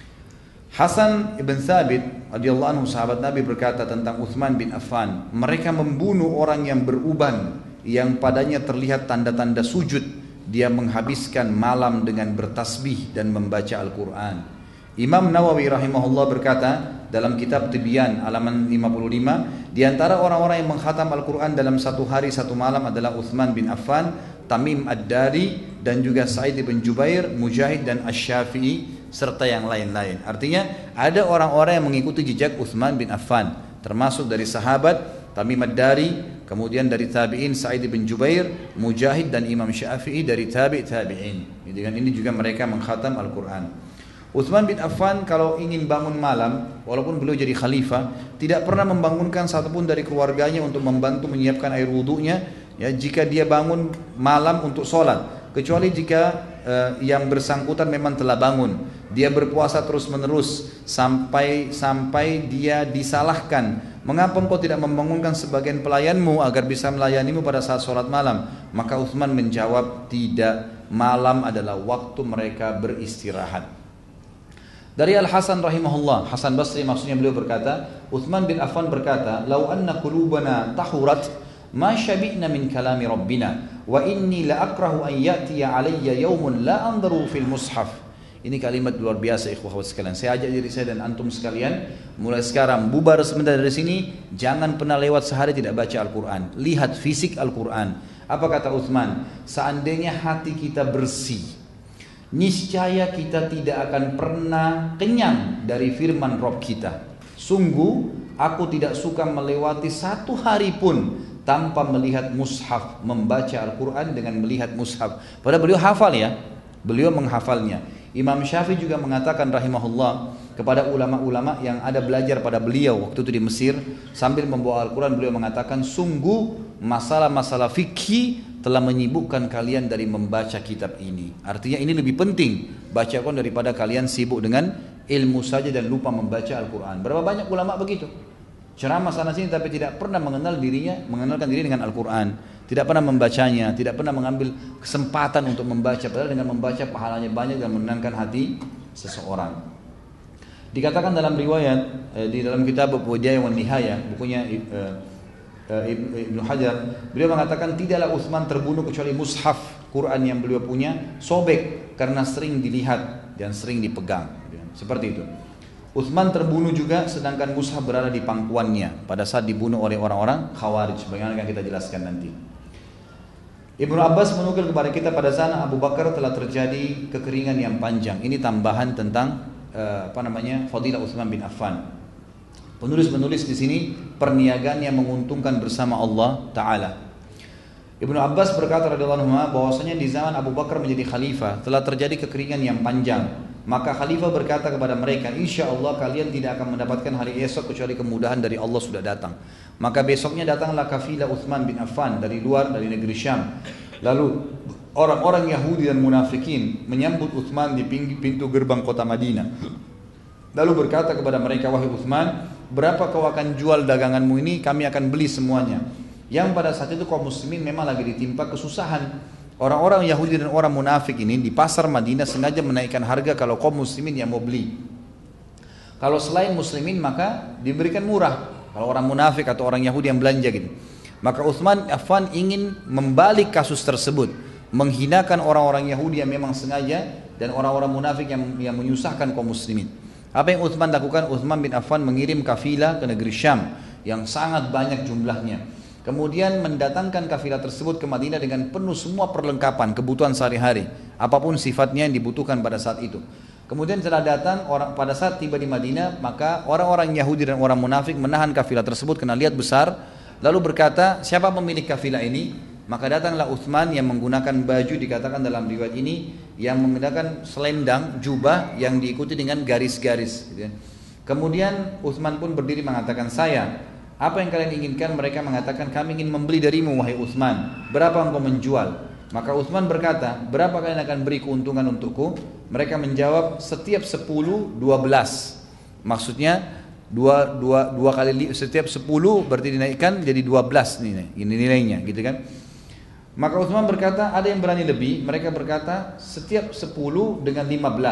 Hasan ibn Thabit radhiyallahu anhu, sahabat Nabi, berkata tentang Utsman bin Affan, mereka membunuh orang yang beruban yang padanya terlihat tanda-tanda sujud. Dia menghabiskan malam dengan bertasbih dan membaca Al-Quran. Imam Nawawi rahimahullah berkata dalam kitab Tibyan halaman 55, di antara orang-orang yang mengkhatam Al-Quran dalam 1 hari 1 malam adalah Utsman bin Affan, Tamim Ad-Dari, dan juga Sa'id bin Jubair, Mujahid dan Asy-Syafi'i, serta yang lain-lain. Artinya ada orang-orang yang mengikuti jejak Utsman bin Affan, termasuk dari sahabat Tamim Ad-Dari, kemudian dari tabi'in Sa'id bin Jubair, Mujahid dan Imam Syafi'i dari tabi'in. Ini juga mereka mengkhatam Al-Quran. Utsman bin Affan kalau ingin bangun malam, walaupun beliau jadi khalifah, tidak pernah membangunkan satupun dari keluarganya untuk membantu menyiapkan air wudunya, ya, jika dia bangun malam untuk sholat, kecuali jika yang bersangkutan memang telah bangun. Dia berpuasa terus menerus sampai dia disalahkan, mengapa engkau tidak membangunkan sebagian pelayanmu agar bisa melayanimu pada saat sholat malam? Maka Utsman menjawab, tidak, malam adalah waktu mereka beristirahat. Dari Al-Hasan rahimahullah, Hasan Basri maksudnya beliau berkata, Uthman bin Affan berkata, "Lau anna qulubana tahurat ma syabi'na min kalami rabbina wa inni la akrahu an ya'tiya alayya yawmun la anzaru fil mushaf." Ini kalimat luar biasa ikhwah sekalian. Saya ajak diri saya dan antum sekalian, mulai sekarang bubar sebentar dari sini, jangan pernah lewat sehari tidak baca Al-Qur'an. Lihat fisik Al-Qur'an. Apa kata Uthman? Seandainya hati kita bersih, niscaya kita tidak akan pernah kenyang dari firman Rabb kita. Sungguh aku tidak suka melewati satu hari pun tanpa melihat mushaf, membaca Al-Quran dengan melihat mushaf. Padahal beliau hafal ya, beliau menghafalnya. Imam Syafi'i juga mengatakan rahimahullah kepada ulama-ulama yang ada belajar pada beliau waktu itu di Mesir, sambil membawa Al-Quran beliau mengatakan, sungguh masalah-masalah fikih telah menyibukkan kalian dari membaca kitab ini. Artinya ini lebih penting baca Al-Quran daripada kalian sibuk dengan ilmu saja dan lupa membaca Al-Quran. Berapa banyak ulama begitu, ceramah sana sini tapi tidak pernah mengenalkan diri dengan Al-Quran, tidak pernah membacanya, tidak pernah mengambil kesempatan untuk membaca, padahal dengan membaca pahalanya banyak dan menenangkan hati seseorang. Dikatakan dalam riwayat di dalam kitab Bidayah wan Nihayah, bukunya Ibnu Hajar, beliau mengatakan tidaklah Utsman terbunuh kecuali mushaf Quran yang beliau punya sobek karena sering dilihat dan sering dipegang, seperti itu. Utsman terbunuh juga sedangkan mushaf berada di pangkuannya pada saat dibunuh oleh orang-orang Khawarij, bagaimana akan kita jelaskan nanti. Ibnu Abbas menukil kepada kita pada sana Abu Bakar telah terjadi kekeringan yang panjang. Ini tambahan tentang fadilah Utsman bin Affan. Penulis di sini perniagaan yang menguntungkan bersama Allah Ta'ala. Ibnu Abbas berkata radhiyallahu anhu bahwasanya di zaman Abu Bakar menjadi khalifah telah terjadi kekeringan yang panjang. Maka khalifah berkata kepada mereka, insya Allah kalian tidak akan mendapatkan hari esok kecuali kemudahan dari Allah sudah datang. Maka besoknya datanglah kafilah Utsman bin Affan dari luar, dari negeri Syam. Lalu orang-orang Yahudi dan munafikin menyambut Utsman di pintu gerbang kota Madinah. Lalu berkata kepada mereka, wahai Utsman, berapa kau akan jual daganganmu ini? Kami akan beli semuanya. Yang pada saat itu kaum muslimin memang lagi ditimpa kesusahan. Orang-orang Yahudi dan orang munafik ini di pasar Madinah sengaja menaikkan harga kalau kaum muslimin yang mau beli. Kalau selain muslimin maka diberikan murah. Kalau orang munafik atau orang Yahudi yang belanja gitu. Maka Utsman bin Affan ingin membalik kasus tersebut, menghinakan orang-orang Yahudi yang memang sengaja dan orang-orang munafik yang menyusahkan kaum muslimin. Apa yang Utsman lakukan? Utsman bin Affan mengirim kafilah ke negeri Syam yang sangat banyak jumlahnya. Kemudian mendatangkan kafilah tersebut ke Madinah dengan penuh semua perlengkapan kebutuhan sehari-hari, apapun sifatnya yang dibutuhkan pada saat itu. Kemudian setelah datang pada saat tiba di Madinah, maka orang-orang Yahudi dan orang munafik menahan kafilah tersebut karena lihat besar, lalu berkata, siapa pemilik kafilah ini? Maka datanglah Utsman yang menggunakan baju, dikatakan dalam riwayat ini, yang menggunakan selendang, jubah yang diikuti dengan garis-garis. Kemudian Utsman pun berdiri mengatakan, saya, apa yang kalian inginkan? Mereka mengatakan, kami ingin membeli darimu wahai Utsman. Berapa engkau menjual? Maka Utsman berkata, berapa kalian akan beri keuntungan untukku? Mereka menjawab, setiap 10, 12. Maksudnya dua kali, setiap 10 berarti dinaikkan jadi 12 nih, ini nilainya gitu kan. Maka Utsman berkata, ada yang berani lebih? Mereka berkata, setiap 10 dengan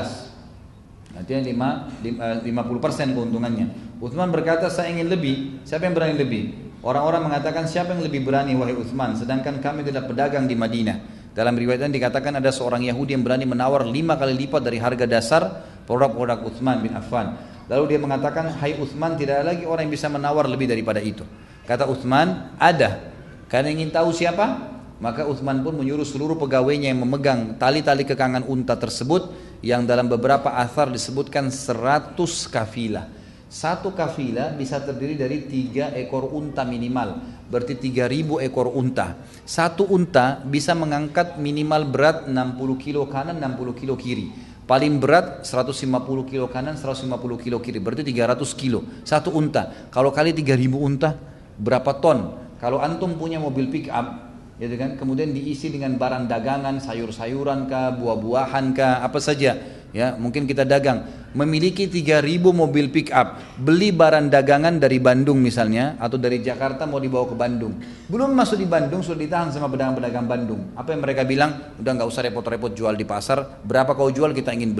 15. Artinya 50% keuntungannya. Utsman berkata, saya ingin lebih. Siapa yang berani lebih? Orang-orang mengatakan, siapa yang lebih berani wahai Utsman? Sedangkan kami tidak pedagang di Madinah. Dalam riwayat dikatakan ada seorang Yahudi yang berani menawar 5 kali lipat dari harga dasar produk-produk Utsman bin Affan. Lalu dia mengatakan, hai Utsman, tidak ada lagi orang yang bisa menawar lebih daripada itu. Kata Utsman, ada. Kalian ingin tahu siapa? Maka Utsman pun menyuruh seluruh pegawainya yang memegang tali-tali kekangan unta tersebut, yang dalam beberapa athar disebutkan 100 kafilah. Satu kafilah bisa terdiri dari 3 ekor unta minimal, berarti 3000 ekor unta. Satu unta bisa mengangkat minimal berat 60 kilo kanan, 60 kilo kiri. Paling berat 150 kilo kanan, 150 kilo kiri, berarti 300 kilo. Satu unta. Kalau kali 3000 unta, berapa ton? Kalau antum punya mobil pick up, gitu kan, kemudian diisi dengan barang dagangan, sayur-sayuran kah, buah-buahan kah, apa saja, ya, mungkin kita dagang, memiliki 3000 mobil pick up, beli barang dagangan dari Bandung misalnya, atau dari Jakarta mau dibawa ke Bandung, belum masuk di Bandung sudah ditahan sama pedagang-pedagang Bandung. Apa yang mereka bilang? Udah nggak usah repot-repot jual di pasar, berapa kau jual kita ingin beli.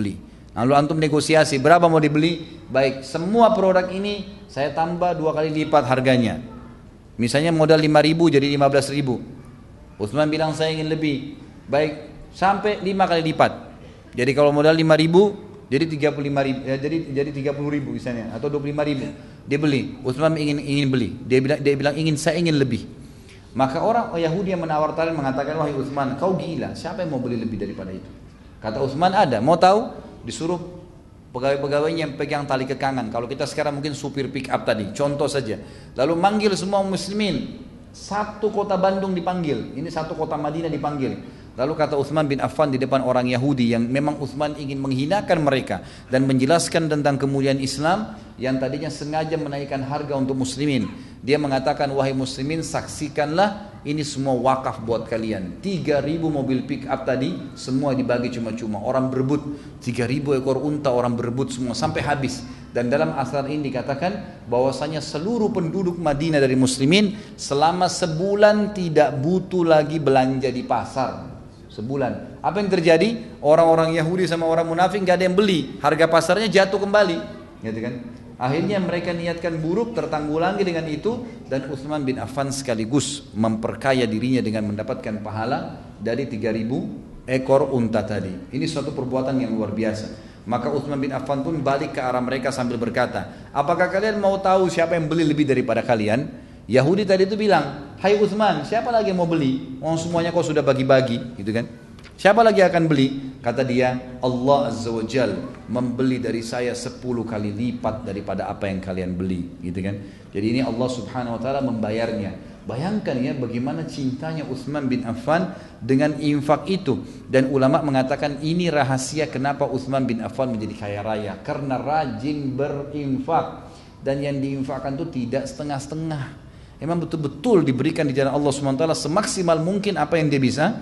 Lalu antum negosiasi, berapa mau dibeli? Baik, semua produk ini saya tambah 2 kali lipat harganya. Misalnya modal 5.000 jadi 15.000. Utsman bilang saya ingin lebih. Baik, sampai 5 kali lipat. Jadi kalau modal 5.000 jadi 35.000, ya, jadi 30.000 misalnya atau 25.000. Dia beli. Utsman ingin beli. Dia bilang saya ingin lebih. Maka orang Yahudi yang menawarkan mengatakan, wahai Utsman, kau gila, siapa yang mau beli lebih daripada itu? Kata Utsman, ada. Mau tahu? Disuruh pegawai-pegawainya yang pegang tali kekangan. Kalau kita sekarang mungkin supir pick up tadi, contoh saja. Lalu manggil semua muslimin. Satu kota Bandung dipanggil, ini satu kota Madinah dipanggil. Lalu kata Utsman bin Affan di depan orang Yahudi yang memang Utsman ingin menghinakan mereka dan menjelaskan tentang kemuliaan Islam yang tadinya sengaja menaikkan harga untuk muslimin. Dia mengatakan, wahai muslimin, saksikanlah ini semua wakaf buat kalian. 3.000 mobil pick up tadi semua dibagi cuma-cuma. Orang berebut 3.000 ekor unta, orang berebut semua sampai habis. Dan dalam asar ini dikatakan bahwasanya seluruh penduduk Madinah dari muslimin selama sebulan tidak butuh lagi belanja di pasar. Sebulan. Apa yang terjadi? Orang-orang Yahudi sama orang munafik gak ada yang beli. Harga pasarnya jatuh kembali. Gitu kan? Akhirnya mereka niatkan buruk, tertanggulangi dengan itu, dan Utsman bin Affan sekaligus memperkaya dirinya dengan mendapatkan pahala dari 3.000 ekor unta tadi. Ini suatu perbuatan yang luar biasa. Maka Utsman bin Affan pun balik ke arah mereka sambil berkata, apakah kalian mau tahu siapa yang beli lebih daripada kalian? Yahudi tadi itu bilang, hai Utsman, siapa lagi yang mau beli? Semuanya kau sudah bagi-bagi, gitu kan? Siapa lagi akan beli? Kata dia, Allah Azza wa Jal membeli dari saya 10 kali lipat daripada apa yang kalian beli, gitu kan? Jadi ini Allah Subhanahu wa taala membayarnya. Bayangkan ya bagaimana cintanya Utsman bin Affan dengan infak itu. Dan ulama mengatakan ini rahasia kenapa Utsman bin Affan menjadi kaya raya, karena rajin berinfak. Dan yang diinfakkan itu tidak setengah-setengah. Memang betul-betul diberikan di jalan Allah Subhanahu wa taala semaksimal mungkin apa yang dia bisa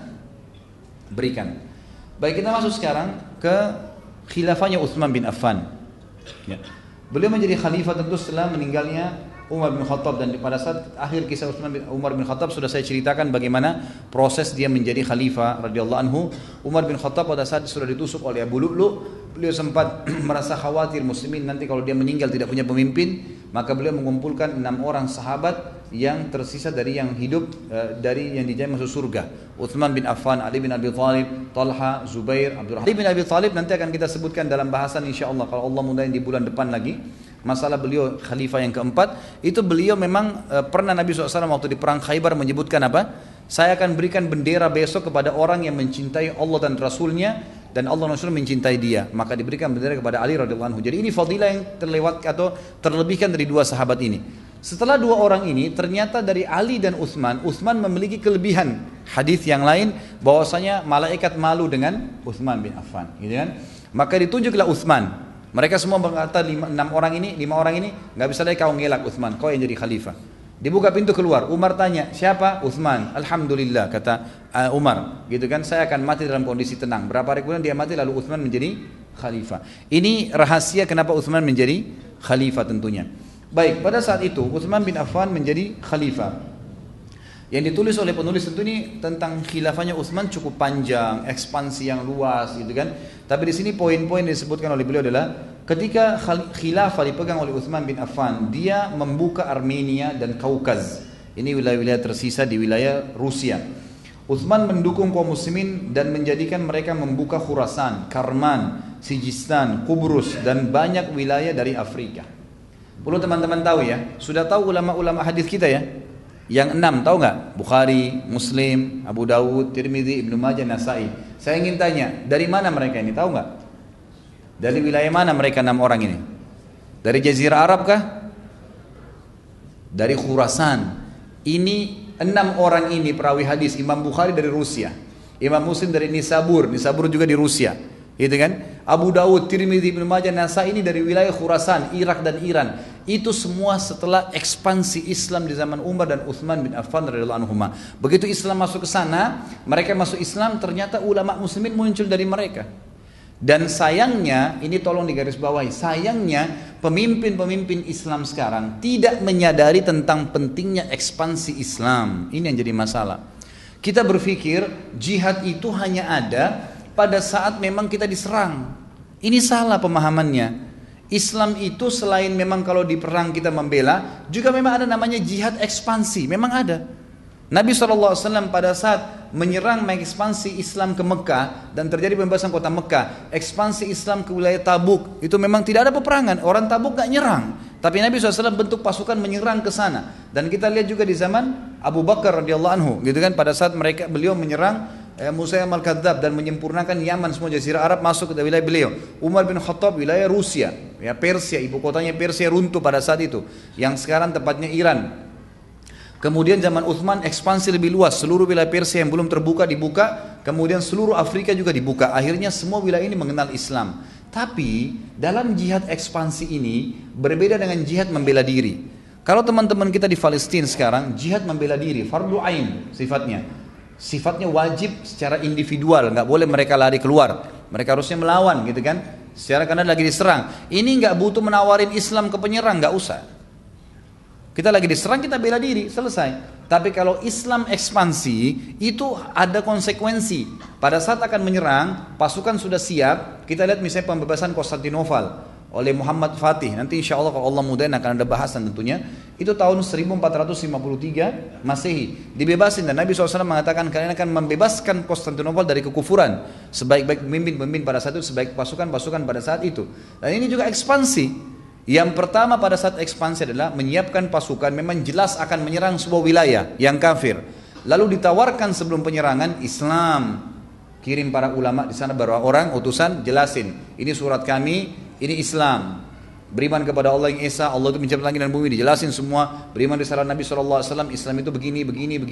berikan. Baik, kita masuk sekarang ke khilafahnya Utsman bin Affan. Ya. Beliau menjadi khalifah tentu setelah meninggalnya Umar bin Khattab, dan pada saat akhir kisah Umar bin Khattab sudah saya ceritakan bagaimana proses dia menjadi khalifah radhiyallahu anhu. Umar bin Khattab pada saat sudah ditusuk oleh Abu Lu'lu', beliau sempat merasa khawatir muslimin nanti kalau dia meninggal tidak punya pemimpin, maka beliau mengumpulkan 6 orang sahabat yang tersisa dari yang hidup dari yang dijamin masuk surga. Utsman bin Affan, Ali bin Abi Thalib, Talha, Zubair, Abdurrahman. Ali bin Abi Thalib nanti akan kita sebutkan dalam bahasan insyaallah kalau Allah mudahin di bulan depan lagi. Masalah beliau khalifah yang keempat, itu beliau memang pernah Nabi SAW waktu di perang Khaybar menyebutkan apa? Saya akan berikan bendera besok kepada orang yang mencintai Allah dan Rasulnya, dan Allah dan Rasul mencintai dia, maka diberikan bendera kepada Ali radhiyallahu anhu. Jadi ini fadilah yang terlewat atau terlebihkan dari 2 sahabat ini. Setelah 2 orang ini, ternyata dari Ali dan Utsman memiliki kelebihan. Hadis yang lain bahwasanya malaikat malu dengan Utsman bin Affan, gitu kan? Maka ditunjuklah Utsman. Mereka semua berkata 5 orang ini nggak bisa lagi kau ngelak Utsman, kau yang jadi khalifah. Dibuka pintu keluar, Umar tanya, siapa? Utsman. Alhamdulillah, kata Umar, gitu kan, saya akan mati dalam kondisi tenang. Berapa hari kemudian dia mati, lalu Utsman menjadi khalifah. Ini rahasia kenapa Utsman menjadi khalifah tentunya. Baik, pada saat itu Utsman bin Affan menjadi khalifah. Yang ditulis oleh penulis tentu ini tentang khilafahnya Utsman cukup panjang, ekspansi yang luas, gitu kan. Tapi di sini poin-poin yang disebutkan oleh beliau adalah ketika khilafah dipegang oleh Utsman bin Affan, dia membuka Armenia dan Kaukaz. Ini wilayah-wilayah tersisa di wilayah Rusia. Utsman mendukung kaum muslimin dan menjadikan mereka membuka Khurasan, Karman, Sijistan, Kubrus, dan banyak wilayah dari Afrika. Perlu teman-teman tahu ya, sudah tahu ulama-ulama hadis kita ya? Yang 6 tahu nggak? Bukhari, Muslim, Abu Dawud, Tirmidzi, Ibnu Majah, Nasai. Saya ingin tanya, dari mana mereka ini? Tahu nggak? Dari wilayah mana mereka 6 orang ini? Dari Jazirah Arab kah? Dari Khurasan. Ini 6 orang ini perawi hadis. Imam Bukhari dari Rusia, Imam Muslim dari Nisabur juga di Rusia, gitu kan? Abu Dawud, Tirmidzi, Ibnu Majah, Nasai ini dari wilayah Khurasan, Irak dan Iran. Itu semua setelah ekspansi Islam di zaman Umar dan Utsman bin Affan radhiyallahu anhuma. Begitu Islam masuk ke sana, mereka masuk Islam, ternyata ulama muslimin muncul dari mereka. Dan sayangnya, ini tolong digarisbawahi, sayangnya pemimpin-pemimpin Islam sekarang tidak menyadari tentang pentingnya ekspansi Islam. Ini yang jadi masalah. Kita berpikir jihad itu hanya ada pada saat memang kita diserang. Ini salah pemahamannya. Islam itu selain memang kalau di perang kita membela, juga memang ada namanya jihad ekspansi, memang ada. Nabi SAW pada saat menyerang mengekspansi Islam ke Mekah dan terjadi pembebasan kota Mekah, ekspansi Islam ke wilayah Tabuk, itu memang tidak ada peperangan, orang Tabuk gak nyerang, tapi Nabi SAW bentuk pasukan menyerang ke sana. Dan kita lihat juga di zaman Abu Bakar radhiyallahu anhu, gitu kan, pada saat beliau menyerang Musailamah al-Kadzdzab dan menyempurnakan Yaman, semua jazirah Arab masuk ke wilayah beliau. Umar bin Khattab wilayah Rusia, ya Persia, ibu kotanya Persia runtuh pada saat itu, yang sekarang tepatnya Iran. Kemudian zaman Uthman ekspansi lebih luas, seluruh wilayah Persia yang belum terbuka dibuka, kemudian seluruh Afrika juga dibuka. Akhirnya semua wilayah ini mengenal Islam. Tapi dalam jihad ekspansi ini berbeda dengan jihad membela diri. Kalau teman-teman kita di Palestina sekarang, jihad membela diri, fardu ain sifatnya. Sifatnya wajib secara individual, nggak boleh mereka lari keluar. Mereka harusnya melawan gitu kan. Secara karena lagi diserang. Ini nggak butuh menawarin Islam ke penyerang, nggak usah. Kita lagi diserang, kita bela diri, selesai. Tapi kalau Islam ekspansi, itu ada konsekuensi. Pada saat akan menyerang, pasukan sudah siap. Kita lihat misalnya pembebasan Konstantinopel oleh Muhammad Fatih. Nanti insya Allah kalau Allah mudahin akan ada bahasan tentunya. Itu tahun 1453 Masehi. Dibebasin dan Nabi SAW mengatakan kalian akan membebaskan Konstantinopel dari kekufuran. Sebaik-baik pemimpin pada saat itu, sebaik pasukan-pasukan pada saat itu. Dan ini juga ekspansi. Yang pertama pada saat ekspansi adalah menyiapkan pasukan memang jelas akan menyerang sebuah wilayah yang kafir. Lalu ditawarkan sebelum penyerangan Islam. Kirim para ulama di sana baru orang utusan jelasin. Ini surat kami, ini Islam. Beriman kepada Allah yang Esa, Allah itu menciptakan langit dan bumi, dijelasin semua. Beriman risalah Nabi SAW, Islam itu begini.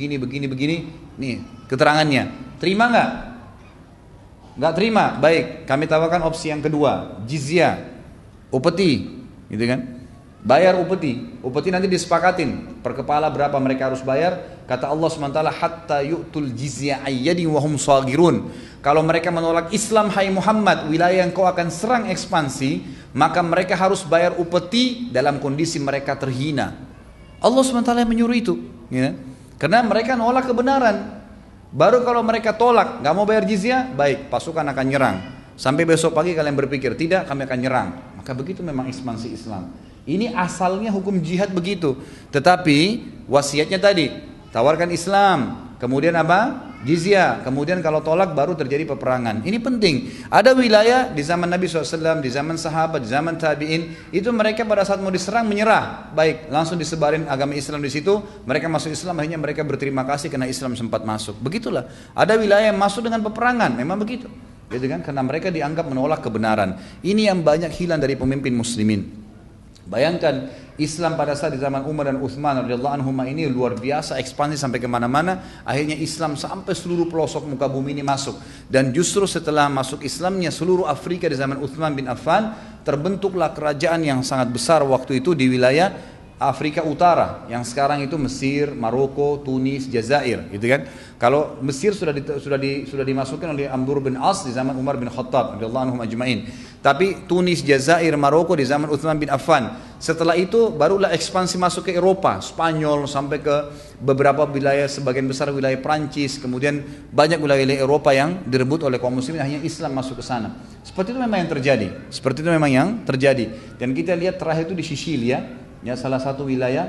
Nih keterangannya. Terima nggak? Nggak terima. Baik, kami tawarkan opsi yang kedua, jizyah, upeti. Gitu kan, bayar upeti nanti disepakatin per kepala berapa mereka harus bayar. Kata Allah SWT, hatta yu'tul jizya ayyadin wahum shagirun. Kalau mereka menolak Islam, hai Muhammad, wilayah yang kau akan serang ekspansi, maka mereka harus bayar upeti dalam kondisi mereka terhina. Allah SWT yang menyuruh itu, ya. Karena mereka nolak kebenaran. Baru kalau mereka tolak, gak mau bayar jizya, baik, pasukan akan nyerang. Sampai besok pagi kalian berpikir, tidak, kami akan nyerang. Maka begitu memang ekspansi Islam. Ini asalnya hukum jihad begitu. Tetapi wasiatnya tadi, tawarkan Islam, kemudian apa? Jizya, kemudian kalau tolak baru terjadi peperangan. Ini penting. Ada wilayah di zaman Nabi SAW, di zaman sahabat, di zaman tabi'in, itu mereka pada saat mau diserang menyerah. Baik, langsung disebarin agama Islam di situ. Mereka masuk Islam, akhirnya mereka berterima kasih karena Islam sempat masuk. Begitulah. Ada wilayah yang masuk dengan peperangan, memang begitu. Gitu kan? Karena mereka dianggap menolak kebenaran. Ini yang banyak hilang dari pemimpin muslimin. Bayangkan Islam pada saat di zaman Umar dan Uthman radhiyallahu anhum ini luar biasa ekspansi sampai kemana-mana. Akhirnya Islam sampai seluruh pelosok muka bumi ini masuk. Dan justru setelah masuk Islamnya seluruh Afrika di zaman Uthman bin Affan, terbentuklah kerajaan yang sangat besar waktu itu di wilayah Afrika Utara yang sekarang itu Mesir, Maroko, Tunis, Jazair, gitu kan? Kalau Mesir sudah dimasukkan oleh Amr bin As di zaman Umar bin Khattab radhiyallahu anhum ajmain. Tapi Tunis, Jazair, Maroko di zaman Uthman bin Affan. Setelah itu barulah ekspansi masuk ke Eropa, Spanyol sampai ke beberapa wilayah, sebagian besar wilayah Prancis, kemudian banyak wilayah Eropa yang direbut oleh kaum muslimin, akhirnya Islam masuk ke sana. Seperti itu memang yang terjadi. Dan kita lihat terakhir itu di Sicilia, ya salah satu wilayah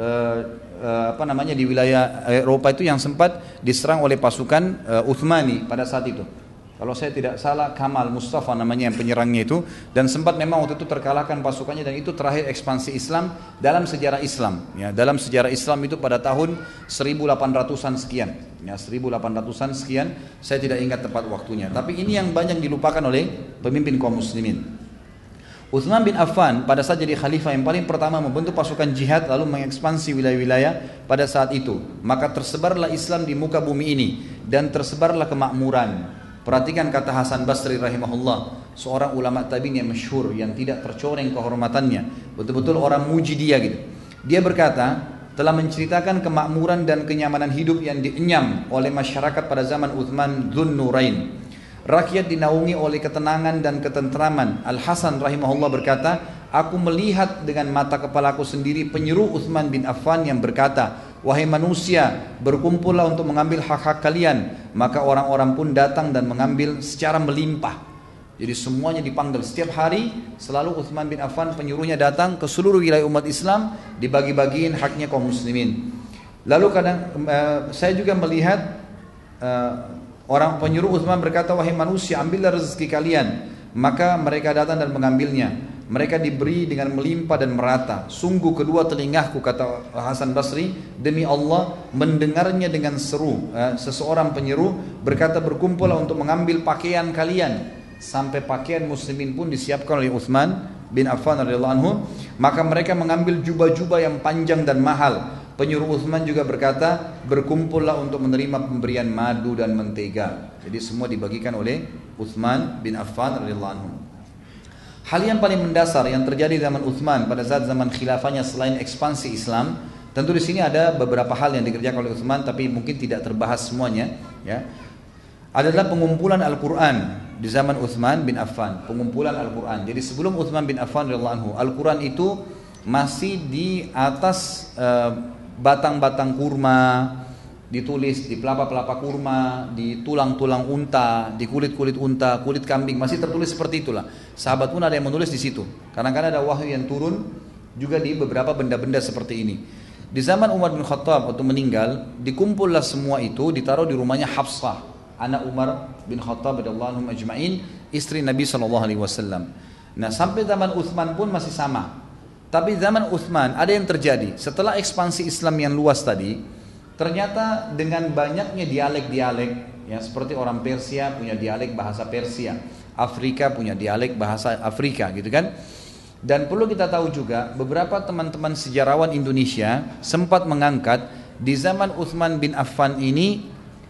di wilayah Eropa itu yang sempat diserang oleh pasukan Uthmani pada saat itu. Kalau saya tidak salah Kamal Mustafa namanya yang penyerangnya itu, dan sempat memang waktu itu terkalahkan pasukannya, dan itu terakhir ekspansi Islam dalam sejarah Islam. Ya, dalam sejarah Islam itu pada tahun 1800-an sekian. Ya, 1800-an sekian, saya tidak ingat tepat waktunya. Tapi ini yang banyak dilupakan oleh pemimpin kaum muslimin. Uthman bin Affan pada saat jadi khalifah yang paling pertama membentuk pasukan jihad lalu mengekspansi wilayah-wilayah pada saat itu. Maka tersebarlah Islam di muka bumi ini dan tersebarlah kemakmuran. Perhatikan kata Hasan Basri rahimahullah, seorang ulama tabi'in yang masyhur yang tidak tercoreng kehormatannya. Betul-betul orang muji dia gitu. Dia berkata, telah menceritakan kemakmuran dan kenyamanan hidup yang dienyam oleh masyarakat pada zaman Uthman Dzun Nurain. Rakyat dinaungi oleh ketenangan dan ketentraman. Al-Hasan rahimahullah berkata, aku melihat dengan mata kepalaku sendiri penyeru Uthman bin Affan yang berkata, wahai manusia, berkumpullah untuk mengambil hak-hak kalian. Maka orang-orang pun datang dan mengambil secara melimpah. Jadi semuanya dipanggil setiap hari, selalu Utsman bin Affan penyuruhnya datang ke seluruh wilayah umat Islam, dibagi-bagiin haknya kaum muslimin. Lalu kadang saya juga melihat orang penyuruh Utsman berkata, wahai manusia, ambillah rezeki kalian. Maka mereka datang dan mengambilnya. Mereka diberi dengan melimpah dan merata. Sungguh kedua telingaku, kata Hasan Basri, demi Allah mendengarnya dengan seru. Seseorang penyeru berkata, berkumpullah untuk mengambil pakaian kalian. Sampai pakaian muslimin pun disiapkan oleh Utsman bin Affan radhiyallahu anhu. Maka mereka mengambil jubah-jubah yang panjang dan mahal. Penyuruh Utsman juga berkata, berkumpullah untuk menerima pemberian madu dan mentega. Jadi semua dibagikan oleh Utsman bin Affan radhiyallahu anhu. Hal yang paling mendasar yang terjadi zaman Utsman pada saat zaman khilafahnya selain ekspansi Islam, tentu di sini ada beberapa hal yang dikerjakan oleh Utsman tapi mungkin tidak terbahas semuanya, ya. Adalah pengumpulan Al-Quran di zaman Utsman bin Affan, pengumpulan Al-Quran. Jadi sebelum Utsman bin Affan radhiyallahu anhu, Al-Quran itu masih di atas batang-batang kurma, ditulis di pelapa-pelapa kurma, di tulang-tulang unta, di kulit-kulit unta, kulit kambing, masih tertulis seperti itulah. Sahabat pun ada yang menulis di situ. Kadang-kadang ada wahyu yang turun juga di beberapa benda-benda seperti ini. Di zaman Umar bin Khattab waktu meninggal, dikumpullah semua itu, ditaruh di rumahnya Hafsah, anak Umar bin Khattab radhiyallahu anhu ajma'in, istri Nabi SAW. Nah, sampai zaman Utsman pun masih sama. Tapi zaman Utsman ada yang terjadi setelah ekspansi Islam yang luas tadi, ternyata dengan banyaknya dialek-dialek, ya, seperti orang Persia punya dialek bahasa Persia, Afrika punya dialek bahasa Afrika, gitu kan. Dan perlu kita tahu juga, beberapa teman-teman sejarawan Indonesia sempat mengangkat di zaman Utsman bin Affan ini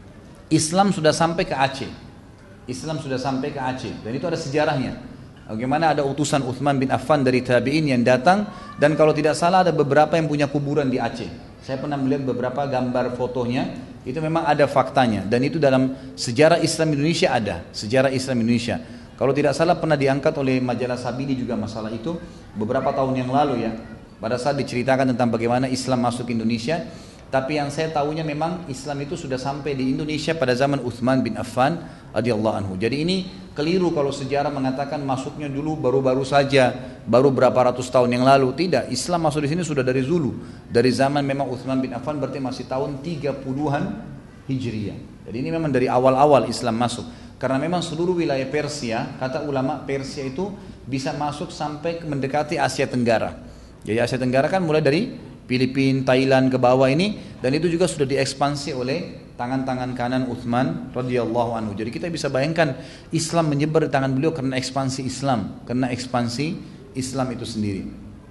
Islam sudah sampai ke Aceh. Islam sudah sampai ke Aceh, dan itu ada sejarahnya. Bagaimana ada utusan Utsman bin Affan dari tabi'in yang datang, dan kalau tidak salah ada beberapa yang punya kuburan di Aceh. Saya pernah melihat beberapa gambar fotonya, itu memang ada faktanya, dan itu dalam sejarah Islam Indonesia ada, sejarah Islam Indonesia. Kalau tidak salah pernah diangkat oleh majalah Sabili juga masalah itu beberapa tahun yang lalu, ya. Pada saat diceritakan tentang bagaimana Islam masuk Indonesia. Tapi yang saya tahunya memang Islam itu sudah sampai di Indonesia pada zaman Utsman bin Affan radhiyallahu anhu. Jadi ini keliru kalau sejarah mengatakan masuknya dulu baru-baru saja, baru berapa ratus tahun yang lalu. Tidak, Islam masuk di sini sudah dari dulu. Dari zaman memang Utsman bin Affan, berarti masih tahun 30-an Hijriah. Jadi ini memang dari awal-awal Islam masuk. Karena memang seluruh wilayah Persia, kata ulama, Persia itu bisa masuk sampai mendekati Asia Tenggara. Jadi Asia Tenggara kan mulai dari Filipina, Thailand ke bawah ini, dan itu juga sudah diekspansi oleh tangan-tangan kanan Utsman radhiyallahu anhu. Jadi kita bisa bayangkan Islam menyebar di tangan beliau karena ekspansi Islam, karena ekspansi Islam itu sendiri.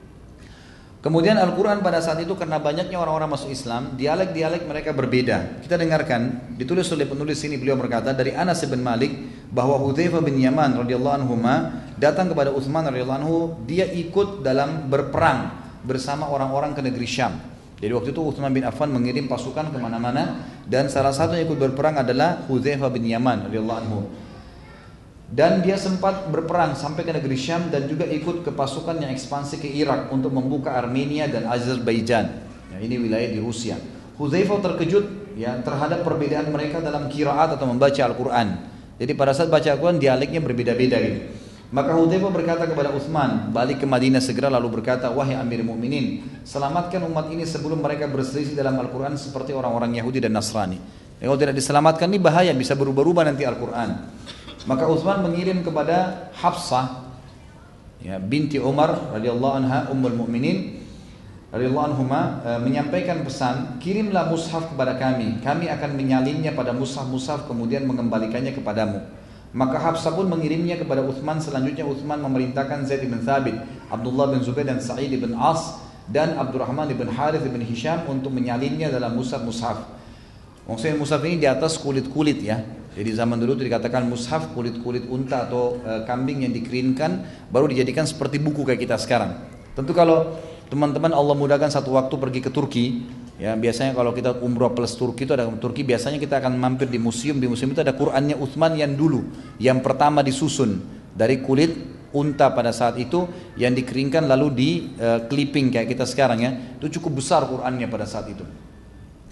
Kemudian Al-Quran pada saat itu karena banyaknya orang-orang masuk Islam, dialek-dialek mereka berbeda. Kita dengarkan, ditulis oleh penulis ini, beliau berkata dari Anas bin Malik bahwa Hudzaifah bin Yaman radhiyallahu anhu datang kepada Utsman radhiyallahu anhu, dia ikut dalam berperang bersama orang-orang ke negeri Syam. Jadi waktu itu Utsman bin Affan mengirim pasukan kemana-mana, dan salah satu yang ikut berperang adalah Hudzaifah bin Yaman radhiyallahu anhu. Dan dia sempat berperang sampai ke negeri Syam dan juga ikut ke pasukan yang ekspansi ke Irak untuk membuka Armenia dan Azerbaijan. Ya, ini wilayah di Rusia. Hudzaifah terkejut ya terhadap perbedaan mereka dalam qiraat atau membaca Al-Quran. Jadi pada saat baca Al-Quran dialeknya berbeda-beda gitu. Maka Hudzaifah berkata kepada Utsman, balik ke Madinah segera, lalu berkata, wahai Amir Mukminin, selamatkan umat ini sebelum mereka berselisih dalam Al-Quran seperti orang-orang Yahudi dan Nasrani. Kalau tidak diselamatkan ini bahaya, bisa berubah-ubah nanti Al-Quran. Maka Utsman mengirim kepada Hafsah, ya, binti Umar radhiyallahu anha, ummul mukminin radhiyallahu anhuma, menyampaikan pesan, kirimlah mushaf kepada kami akan menyalinnya pada mushaf-mushaf kemudian mengembalikannya kepadamu. Maka Hafsah pun mengirimnya kepada Utsman. Selanjutnya Utsman memerintahkan Zaid bin Thabit, Abdullah bin Zubair dan Sa'id bin As dan Abdurrahman bin Harith bin Hisham untuk menyalinnya dalam mushaf-mushaf. Maksudnya mushaf ini di atas kulit-kulit ya. Jadi zaman dulu itu dikatakan mushaf kulit-kulit unta atau kambing yang dikeringkan baru dijadikan seperti buku kayak kita sekarang. Tentu kalau teman-teman Allah mudahkan satu waktu pergi ke Turki, ya biasanya kalau kita umrah plus Turki itu ada Turki, biasanya kita akan mampir di museum itu ada Qurannya Utsman yang dulu, yang pertama disusun dari kulit unta pada saat itu yang dikeringkan lalu di clipping kayak kita sekarang ya. Itu cukup besar Qurannya pada saat itu.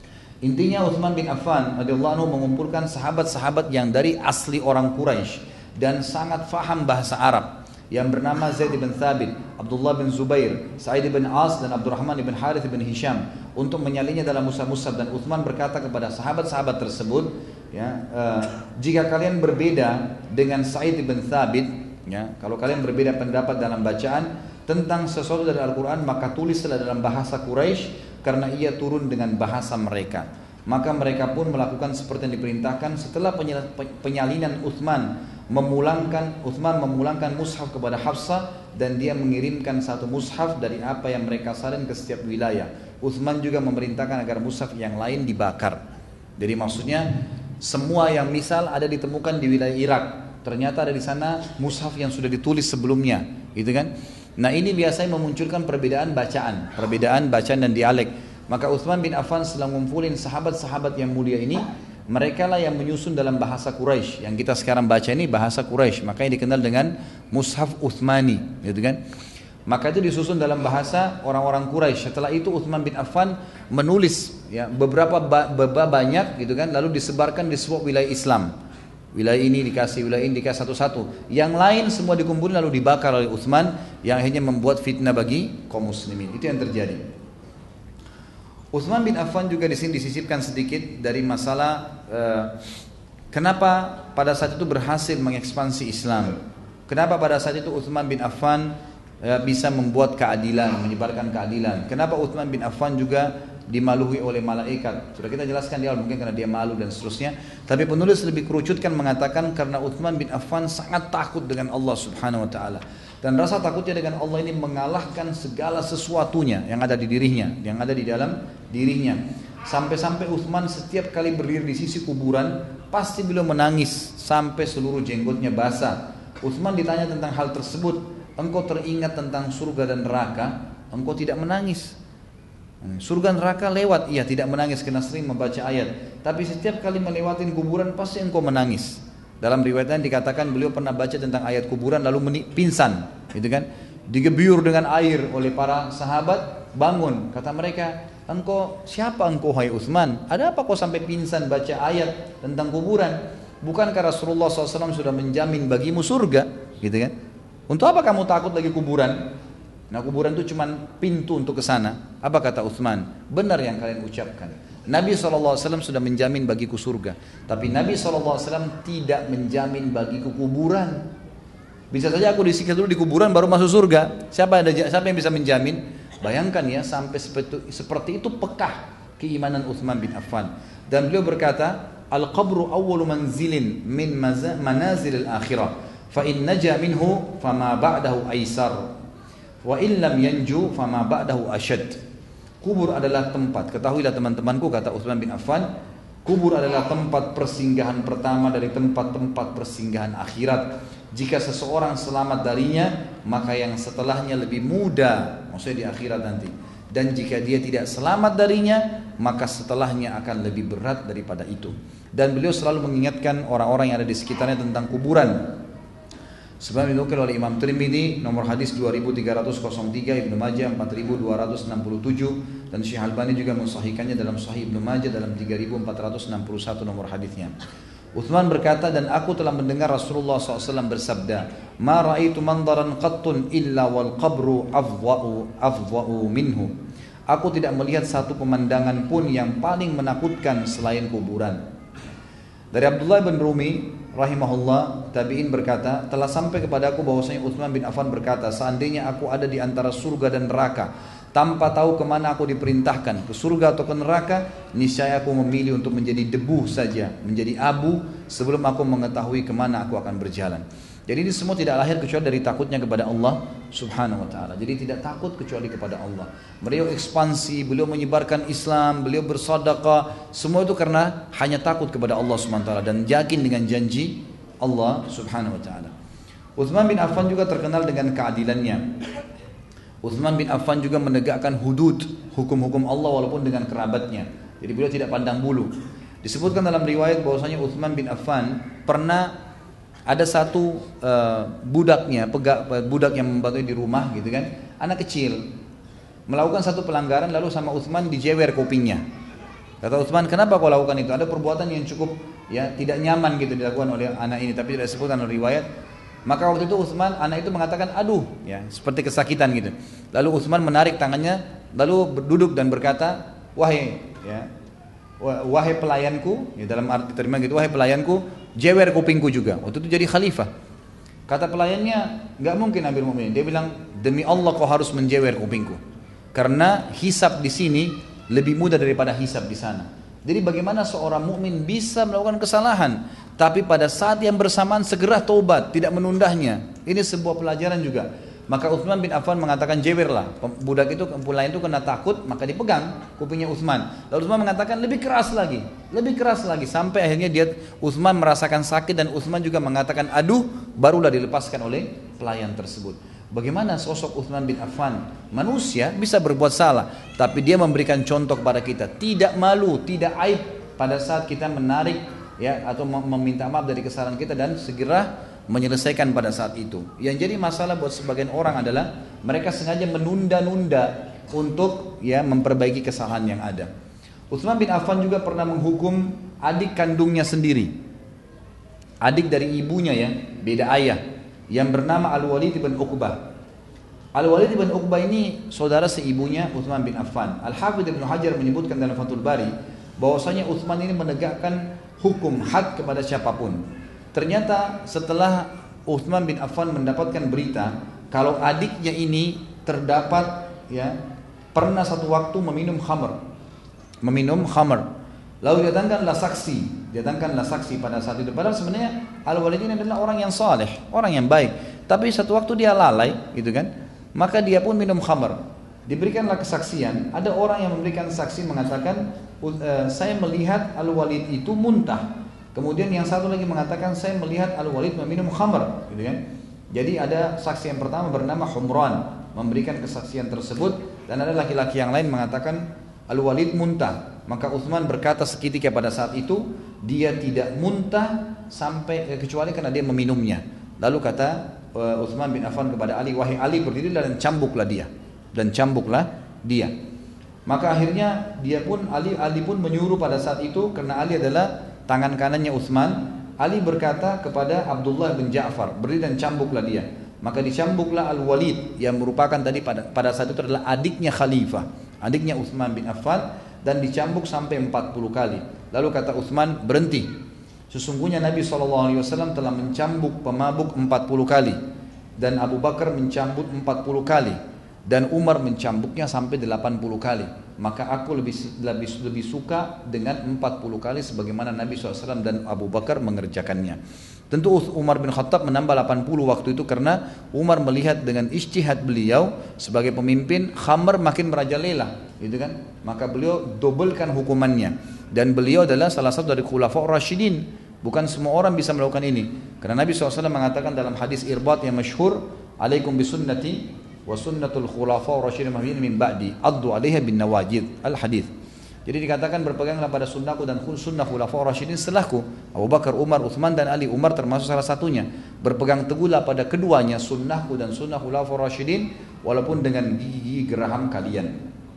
Intinya Utsman bin Affan radhiyallahu anhu mengumpulkan sahabat-sahabat yang dari asli orang Quraisy dan sangat faham bahasa Arab yang bernama Zaid bin Thabit, Abdullah bin Zubair, Sa'id bin As dan Abdurrahman bin Harith bin Hisham untuk menyalinya dalam mushaf-mushaf. Dan Uthman berkata kepada sahabat-sahabat tersebut, ya, jika kalian berbeda dengan Sa'id bin Thabit, ya, kalau kalian berbeda pendapat dalam bacaan tentang sesuatu dari Al-Quran, maka tulislah dalam bahasa Quraisy karena ia turun dengan bahasa mereka. Maka mereka pun melakukan seperti yang diperintahkan. Setelah penyalinan Uthman memulangkan mushaf kepada Hafsah, dan dia mengirimkan satu mushaf dari apa yang mereka salin ke setiap wilayah. Uthman juga memerintahkan agar mushaf yang lain dibakar. Jadi maksudnya semua yang misal ada ditemukan di wilayah Irak, ternyata ada di sana mushaf yang sudah ditulis sebelumnya, gitu kan? Nah, ini biasanya memunculkan perbedaan bacaan dan dialek. Maka Uthman bin Affan setelah ngumpulin sahabat-sahabat yang mulia ini, mereka lah yang menyusun dalam bahasa Quraisy. Yang kita sekarang baca ini bahasa Quraisy, makanya dikenal dengan Mushaf Uthmani, gitu kan? Maka itu disusun dalam bahasa orang-orang Quraisy. Setelah itu Uthman bin Affan menulis, ya, beberapa banyak, gitu kan, lalu disebarkan di sebuah wilayah Islam. Wilayah ini dikasih, wilayah ini dikasih satu-satu. Yang lain semua dikumpulkan lalu dibakar oleh Uthman, yang akhirnya membuat fitnah bagi kaum muslimin. Itu yang terjadi. Uthman bin Affan juga di sini disisipkan sedikit dari masalah kenapa pada saat itu berhasil mengekspansi Islam. Kenapa pada saat itu Uthman bin Affan bisa membuat keadilan, menyebarkan keadilan. Kenapa Uthman bin Affan juga dimaluhi oleh malaikat. Sudah kita jelaskan di awal, mungkin karena dia malu dan seterusnya. Tapi penulis lebih kerucutkan mengatakan karena Uthman bin Affan sangat takut dengan Allah Subhanahu wa taala. Dan rasa takutnya dengan Allah ini mengalahkan segala sesuatunya yang ada di dirinya, yang ada di dalam dirinya. Sampai-sampai Uthman setiap kali berdiri di sisi kuburan, pasti beliau menangis sampai seluruh jenggotnya basah. Uthman ditanya tentang hal tersebut, engkau teringat tentang surga dan neraka, engkau tidak menangis. Surga neraka lewat, iya tidak menangis karena sering membaca ayat. Tapi setiap kali melewatin kuburan pasti engkau menangis. Dalam riwayatnya dikatakan beliau pernah baca tentang ayat kuburan lalu pingsan, gitu kan? Digebyur dengan air oleh para sahabat, bangun. Kata mereka, siapa engkau hai Uthman? Ada apa kau sampai pingsan baca ayat tentang kuburan? Bukankah Rasulullah SAW sudah menjamin bagimu surga, gitu kan? Untuk apa kamu takut lagi kuburan? Nah, kuburan itu cuma pintu untuk ke sana. Apa kata Uthman? Benar yang kalian ucapkan. Nabi SAW sudah menjamin bagiku surga. Tapi Nabi SAW tidak menjamin bagiku kuburan. Bisa saja aku disiksa dulu di kuburan baru masuk surga. Siapa yang bisa menjamin? Bayangkan ya, sampai seperti itu pekah keimanan Uthman bin Affan. Dan beliau berkata, Al-qabru awwalu manzilin min manazil al-akhirah. Fa in naja minhu fama ba'dahu aisar. Wa in lam yanju fama ba'dahu ashad. Kubur adalah tempat, ketahuilah teman-temanku, kata Uthman bin Affan, kubur adalah tempat persinggahan pertama dari tempat-tempat persinggahan akhirat. Jika seseorang selamat darinya, maka yang setelahnya lebih mudah, maksudnya di akhirat nanti. Dan jika dia tidak selamat darinya, maka setelahnya akan lebih berat daripada itu. Dan beliau selalu mengingatkan orang-orang yang ada di sekitarnya tentang kuburan. Sebab dinukil oleh Imam Tirmidzi nomor hadis 2303, Ibnu Majah 4267, dan Syekh Albani juga mensahihkannya dalam Sahih Ibnu Majah dalam 3461 nomor hadisnya. Uthman berkata, dan aku telah mendengar Rasulullah SAW bersabda, ma ra'aitu mandaran qattun illa wal qabru afdha'u minhu. Aku tidak melihat satu pemandangan pun yang paling menakutkan selain kuburan. Dari Abdullah bin Rumi rahimahullah, tabi'in berkata, telah sampai kepada aku bahwasanya Uthman bin Affan berkata, seandainya aku ada di antara surga dan neraka tanpa tahu kemana aku diperintahkan, ke surga atau ke neraka, niscaya aku memilih untuk menjadi debu saja, menjadi abu sebelum aku mengetahui kemana aku akan berjalan. Jadi ini semua tidak lahir kecuali dari takutnya kepada Allah Subhanahu wa taala. Jadi tidak takut kecuali kepada Allah. Beliau ekspansi, beliau menyebarkan Islam, beliau bersedekah, semua itu karena hanya takut kepada Allah Subhanahu wa taala dan yakin dengan janji Allah Subhanahu wa taala. Uthman bin Affan juga terkenal dengan keadilannya. Uthman bin Affan juga menegakkan hudud, hukum-hukum Allah walaupun dengan kerabatnya. Jadi beliau tidak pandang bulu. Disebutkan dalam riwayat bahwasanya Uthman bin Affan pernah ada satu budak yang membantu di rumah, gitu kan, anak kecil melakukan satu pelanggaran, lalu sama Uthman dijewer kupingnya. Kata Utsman, kenapa kau lakukan itu? Ada perbuatan yang cukup ya tidak nyaman gitu dilakukan oleh anak ini, tapi tidak disebutkan oleh riwayat. Maka waktu itu Utsman, anak itu mengatakan aduh, ya seperti kesakitan gitu. Lalu Utsman menarik tangannya, lalu duduk dan berkata, wahai pelayanku, ya dalam arti terima gitu, wahai pelayanku, jewer kupingku juga. Waktu itu jadi khalifah. Kata pelayannya, nggak mungkin Amirul Mukminin. Dia bilang, demi Allah kau harus menjewer kupingku, karena hisab di sini lebih mudah daripada hisab di sana. Jadi bagaimana seorang mukmin bisa melakukan kesalahan, tapi pada saat yang bersamaan segera taubat, tidak menundanya. Ini sebuah pelajaran juga. Maka Utsman bin Affan mengatakan jewerlah. Budak itu, pelayan itu kena takut, maka dipegang kupingnya Utsman. Lalu Utsman mengatakan lebih keras lagi, sampai akhirnya Utsman merasakan sakit dan Utsman juga mengatakan aduh, barulah dilepaskan oleh pelayan tersebut. Bagaimana sosok Utsman bin Affan? Manusia bisa berbuat salah, tapi dia memberikan contoh kepada kita, tidak malu, tidak aib pada saat kita menarik ya atau meminta maaf dari kesalahan kita dan segera menyelesaikan pada saat itu. Yang jadi masalah buat sebagian orang adalah mereka sengaja menunda-nunda untuk ya memperbaiki kesalahan yang ada. Utsman bin Affan juga pernah menghukum adik kandungnya sendiri, adik dari ibunya ya, beda ayah, yang bernama Al-Walid bin Uqbah. Al-Walid bin Uqbah ini saudara seibunya Utsman bin Affan. Al-Hafidz Ibnu Hajar menyebutkan dalam Fathul Bari bahwasanya Utsman ini menegakkan hukum had kepada siapapun. Ternyata setelah Utsman bin Affan mendapatkan berita kalau adiknya ini terdapat ya pernah satu waktu meminum khamr, lalu datangkanlah saksi pada saat itu. Padahal sebenarnya Al-Walid ini adalah orang yang saleh, orang yang baik. Tapi satu waktu dia lalai, gitu kan? Maka dia pun minum khamr. Diberikanlah kesaksian. Ada orang yang memberikan saksi mengatakan, saya melihat Al-Walid itu muntah. Kemudian yang satu lagi mengatakan, saya melihat Al-Walid meminum khamr, gitu kan? Jadi ada saksi yang pertama bernama Humran memberikan kesaksian tersebut, dan ada laki-laki yang lain mengatakan Al-Walid muntah. Maka Utsman berkata seketika pada saat itu, dia tidak muntah sampai kecuali karena dia meminumnya. Lalu kata Utsman bin Affan kepada Ali, wahai Ali, berdirilah dan cambuklah dia. Maka akhirnya Ali pun menyuruh pada saat itu, karena Ali adalah tangan kanannya Utsman. Ali berkata kepada Abdullah bin Ja'far, berdiri dan cambuklah dia. Maka dicambuklah Al-Walid yang merupakan tadi pada saat itu adalah adiknya khalifah, adiknya Utsman bin Affan, dan dicambuk sampai 40 kali. Lalu kata Utsman, berhenti. Sesungguhnya Nabi SAW telah mencambuk pemabuk 40 kali, dan Abu Bakar mencambuk 40 kali, dan Umar mencambuknya sampai 80 kali. Maka aku lebih suka dengan 40 kali sebagaimana Nabi SAW dan Abu Bakar mengerjakannya. Tentu Umar bin Khattab menambah 80 waktu itu karena Umar melihat dengan ijtihad beliau sebagai pemimpin khamr makin merajalela, gitu kan? Maka beliau dobelkan hukumannya, dan beliau adalah salah satu dari khulafaur rasyidin. Bukan semua orang bisa melakukan ini, karena Nabi SAW mengatakan dalam hadis Irbad yang masyhur, alaikum bisunnati wa sunnatul khulafaur rasyidin min ba'di addu 'alaiha bin nawajid, al hadis. Jadi dikatakan berpeganglah pada sunnahku dan sunnah khulafaur rasyidin setelahku, Abu Bakar, Umar, Utsman dan Ali. Umar termasuk salah satunya. Berpegang teguhlah pada keduanya, sunnahku dan sunnah khulafaur rasyidin, walaupun dengan gigi geraham kalian.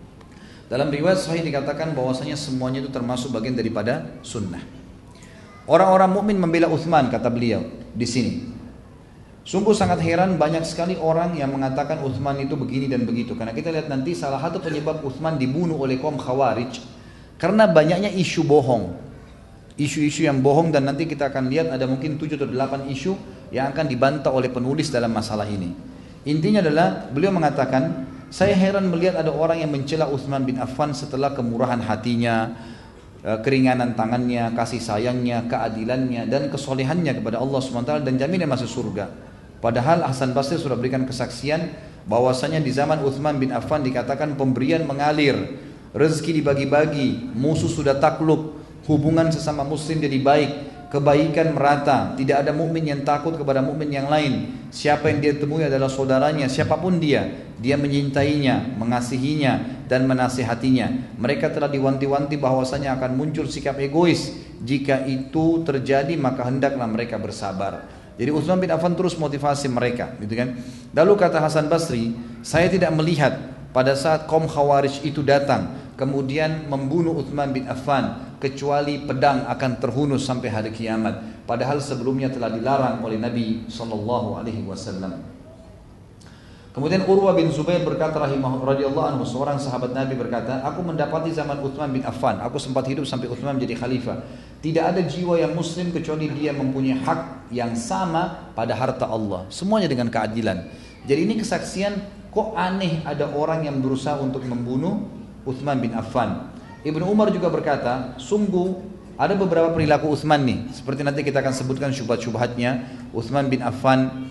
Dalam riwayat sahih dikatakan bahwasanya semuanya itu termasuk bagian daripada sunnah. Orang-orang mukmin membela Utsman, kata beliau di sini. Sungguh sangat heran, banyak sekali orang yang mengatakan Utsman itu begini dan begitu. Karena kita lihat nanti salah satu penyebab Utsman dibunuh oleh kaum Khawarij karena banyaknya isu bohong, isu-isu yang bohong, dan nanti kita akan lihat ada mungkin 7 atau 8 isu yang akan dibantah oleh penulis dalam masalah ini. Intinya adalah beliau mengatakan, saya heran melihat ada orang yang mencela Utsman bin Affan setelah kemurahan hatinya, keringanan tangannya, kasih sayangnya, keadilannya, dan kesolehannya kepada Allah SWT dan jaminan masuk surga. Padahal Hasan Basri sudah berikan kesaksian bahwasanya di zaman Utsman bin Affan dikatakan pemberian mengalir, rezeki dibagi-bagi, musuh sudah takluk, hubungan sesama muslim jadi baik, kebaikan merata, tidak ada mukmin yang takut kepada mukmin yang lain. Siapa yang dia temui adalah saudaranya, siapapun dia menyintainya, mengasihinya dan menasihatinya. Mereka telah diwanti-wanti bahwasanya akan muncul sikap egois. Jika itu terjadi maka hendaklah mereka bersabar. Jadi Utsman bin Affan terus motivasi mereka, gitu kan? Lalu kata Hasan Basri, saya tidak melihat pada saat kaum Khawarij itu datang kemudian membunuh Utsman bin Affan kecuali pedang akan terhunus sampai hari kiamat. Padahal sebelumnya telah dilarang oleh Nabi sallallahu alaihi wasallam. Kemudian Urwah bin Zubair berkata radhiyallahu anhu, seorang sahabat Nabi berkata, aku mendapati zaman Utsman bin Affan, aku sempat hidup sampai Utsman menjadi khalifah. Tidak ada jiwa yang muslim kecuali dia mempunyai hak yang sama pada harta Allah. Semuanya dengan keadilan. Jadi ini kesaksian, kok aneh ada orang yang berusaha untuk membunuh Utsman bin Affan. Ibnu Umar juga berkata, sungguh ada beberapa perilaku Utsman nih, seperti nanti kita akan sebutkan syubhat-syubhatnya. Utsman bin Affan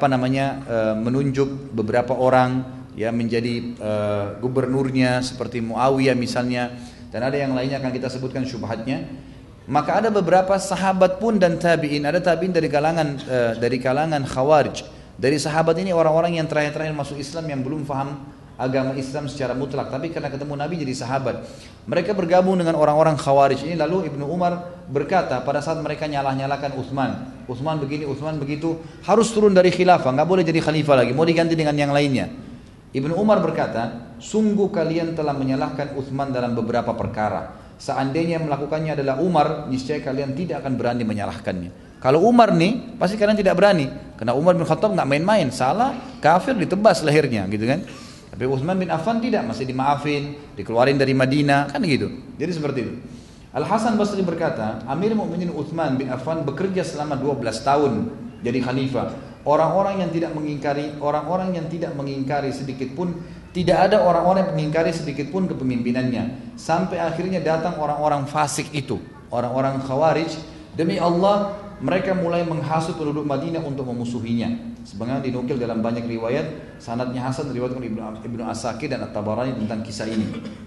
menunjuk beberapa orang ya menjadi gubernurnya seperti Muawiyah misalnya, dan ada yang lainnya akan kita sebutkan syubhatnya. Maka ada beberapa sahabat pun dan tabi'in, ada tabi'in dari kalangan Khawarij. Dari sahabat ini orang-orang yang terakhir-terakhir masuk Islam yang belum faham agama Islam secara mutlak, tapi karena ketemu Nabi jadi sahabat. Mereka bergabung dengan orang-orang Khawarij ini. Lalu Ibnu Umar berkata pada saat mereka nyalah-nyalakan Utsman, Utsman begini, Utsman begitu, harus turun dari khilafah, nggak boleh jadi khalifah lagi, mau diganti dengan yang lainnya. Ibnu Umar berkata, sungguh kalian telah menyalahkan Utsman dalam beberapa perkara. Seandainya melakukannya adalah Umar, niscaya kalian tidak akan berani menyalahkannya. Kalau Umar nih, pasti kalian tidak berani, karena Umar bin Khattab nggak main-main, salah, kafir, ditebas lehernya, gitu kan. Tapi Utsman bin Affan tidak, masih dimaafin, dikeluarin dari Madinah, kan gitu. Jadi seperti itu. Al Hasan Basri berkata, Amir Mukminin Utsman bin Affan bekerja selama 12 tahun jadi khalifah. Orang-orang yang tidak mengingkari sedikit pun, tidak ada orang-orang yang mengingkari sedikit pun kepemimpinannya. Sampai akhirnya datang orang-orang fasik itu, orang-orang Khawarij. Demi Allah, mereka mulai menghasut penduduk Madinah untuk memusuhinya. Sebagaimana dinukil dalam banyak riwayat, sanadnya hasan riwayat Ibnu Asakir dan At-Tabarani tentang kisah ini.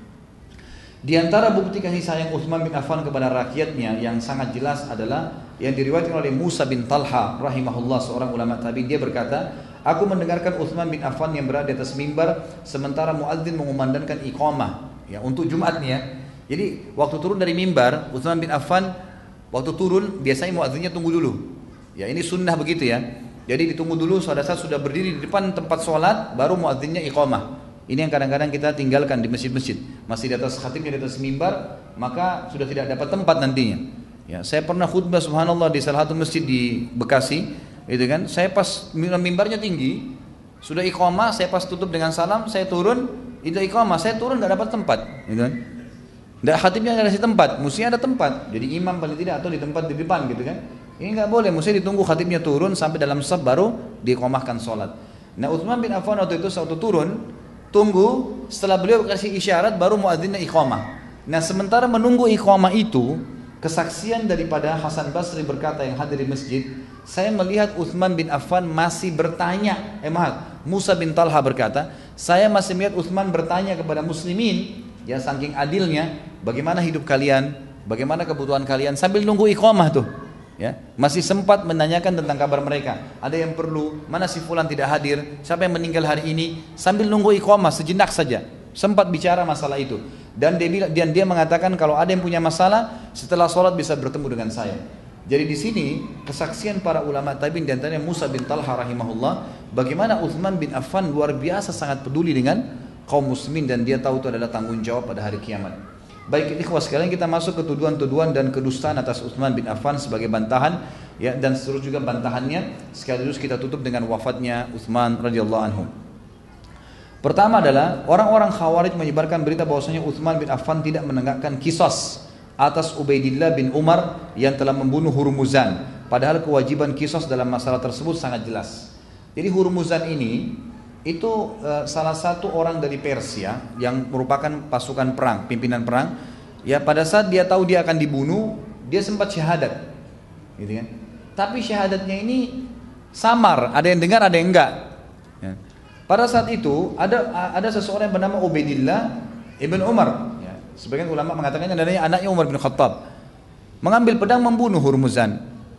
Di antara bukti kasih sayang Utsman bin Affan kepada rakyatnya yang sangat jelas adalah yang diriwayatkan oleh Musa bin Talha rahimahullah, seorang ulama tabi'in. Dia berkata, aku mendengarkan Utsman bin Affan yang berada di atas mimbar sementara muadzin mengumandangkan iqamah ya untuk Jumat nih ya. Jadi waktu turun dari mimbar, Utsman bin Affan waktu turun biasanya muadzinnya tunggu dulu. Ya ini sunnah begitu ya. Jadi ditunggu dulu pada saat sudah berdiri di depan tempat sholat, baru muadzinnya iqamah. Ini yang kadang-kadang kita tinggalkan di masjid-masjid. Masih di atas khatibnya, di atas mimbar, maka sudah tidak dapat tempat nantinya. Ya, saya pernah khutbah subhanallah di salah satu masjid di Bekasi, itu kan. Saya pas mimbarnya tinggi, sudah iqamah, saya pas tutup dengan salam, saya turun, itu iqamah, saya turun tidak dapat tempat, gitu kan. Tidak, khatibnya nggak kasih tempat, mestinya ada tempat. Jadi imam paling tidak atau di tempat di depan gitu kan. Ini nggak boleh, mesti ditunggu khatibnya turun sampai dalam shaf baru diiqamahkan sholat. Nah Utsman bin Affan waktu itu waktu turun, tunggu setelah beliau kasih isyarat baru muadzinnya iqamah. Nah sementara menunggu iqamah itu, kesaksian daripada Hasan Basri berkata yang hadir di masjid, saya melihat Utsman bin Affan masih bertanya. Musa bin Talha berkata, saya masih melihat Utsman bertanya kepada muslimin, ya saking adilnya, bagaimana hidup kalian, bagaimana kebutuhan kalian, sambil nunggu iqamah tuh. Ya, masih sempat menanyakan tentang kabar mereka. Ada yang perlu, mana si fulan tidak hadir, siapa yang meninggal hari ini, sambil nunggu iqamah sejenak saja. Sempat bicara masalah itu. Dan dia mengatakan kalau ada yang punya masalah, setelah sholat bisa bertemu dengan saya. Jadi di sini kesaksian para ulama tabi'in, di antaranya Musa bin Talha rahimahullah, bagaimana Utsman bin Affan luar biasa sangat peduli dengan kaum muslimin dan dia tahu itu adalah tanggung jawab pada hari kiamat. Baik ikhwah sekalian, kita masuk ke tuduhan-tuduhan dan kedustaan atas Utsman bin Affan sebagai bantahan ya, dan seterusnya juga bantahannya sekaligus kita tutup dengan wafatnya Utsman radhiyallahu anhu. Pertama adalah orang-orang Khawarij menyebarkan berita bahwasanya Utsman bin Affan tidak menegakkan qisas atas Ubaidillah bin Umar yang telah membunuh Hurmuzan, padahal kewajiban qisas dalam masalah tersebut sangat jelas. Jadi Hurmuzan ini itu salah satu orang dari Persia yang merupakan pasukan perang, pimpinan perang. Ya pada saat dia tahu dia akan dibunuh, dia sempat syahadat, gitu kan? Tapi syahadatnya ini samar, ada yang dengar, ada yang enggak. Ya. Pada saat itu ada seseorang yang bernama Ubaidillah ibn Umar. Ya. Sebagian ulama mengatakannya adalah anaknya Umar bin Khattab. Mengambil pedang membunuh Hurmuzan.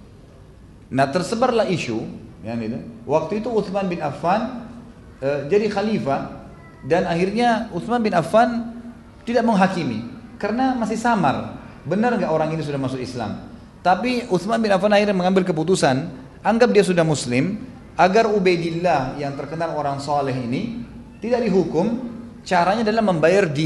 Nah tersebarlah isu, ya, gitu. Waktu itu Utsman bin Affan jadi khalifah dan akhirnya Utsman bin Affan tidak menghakimi karena masih samar benar nggak orang ini sudah masuk Islam. Tapi Utsman bin Affan akhirnya mengambil keputusan, anggap dia sudah muslim, agar Ubaidillah yang terkenal orang soleh ini tidak dihukum, caranya adalah membayar dia.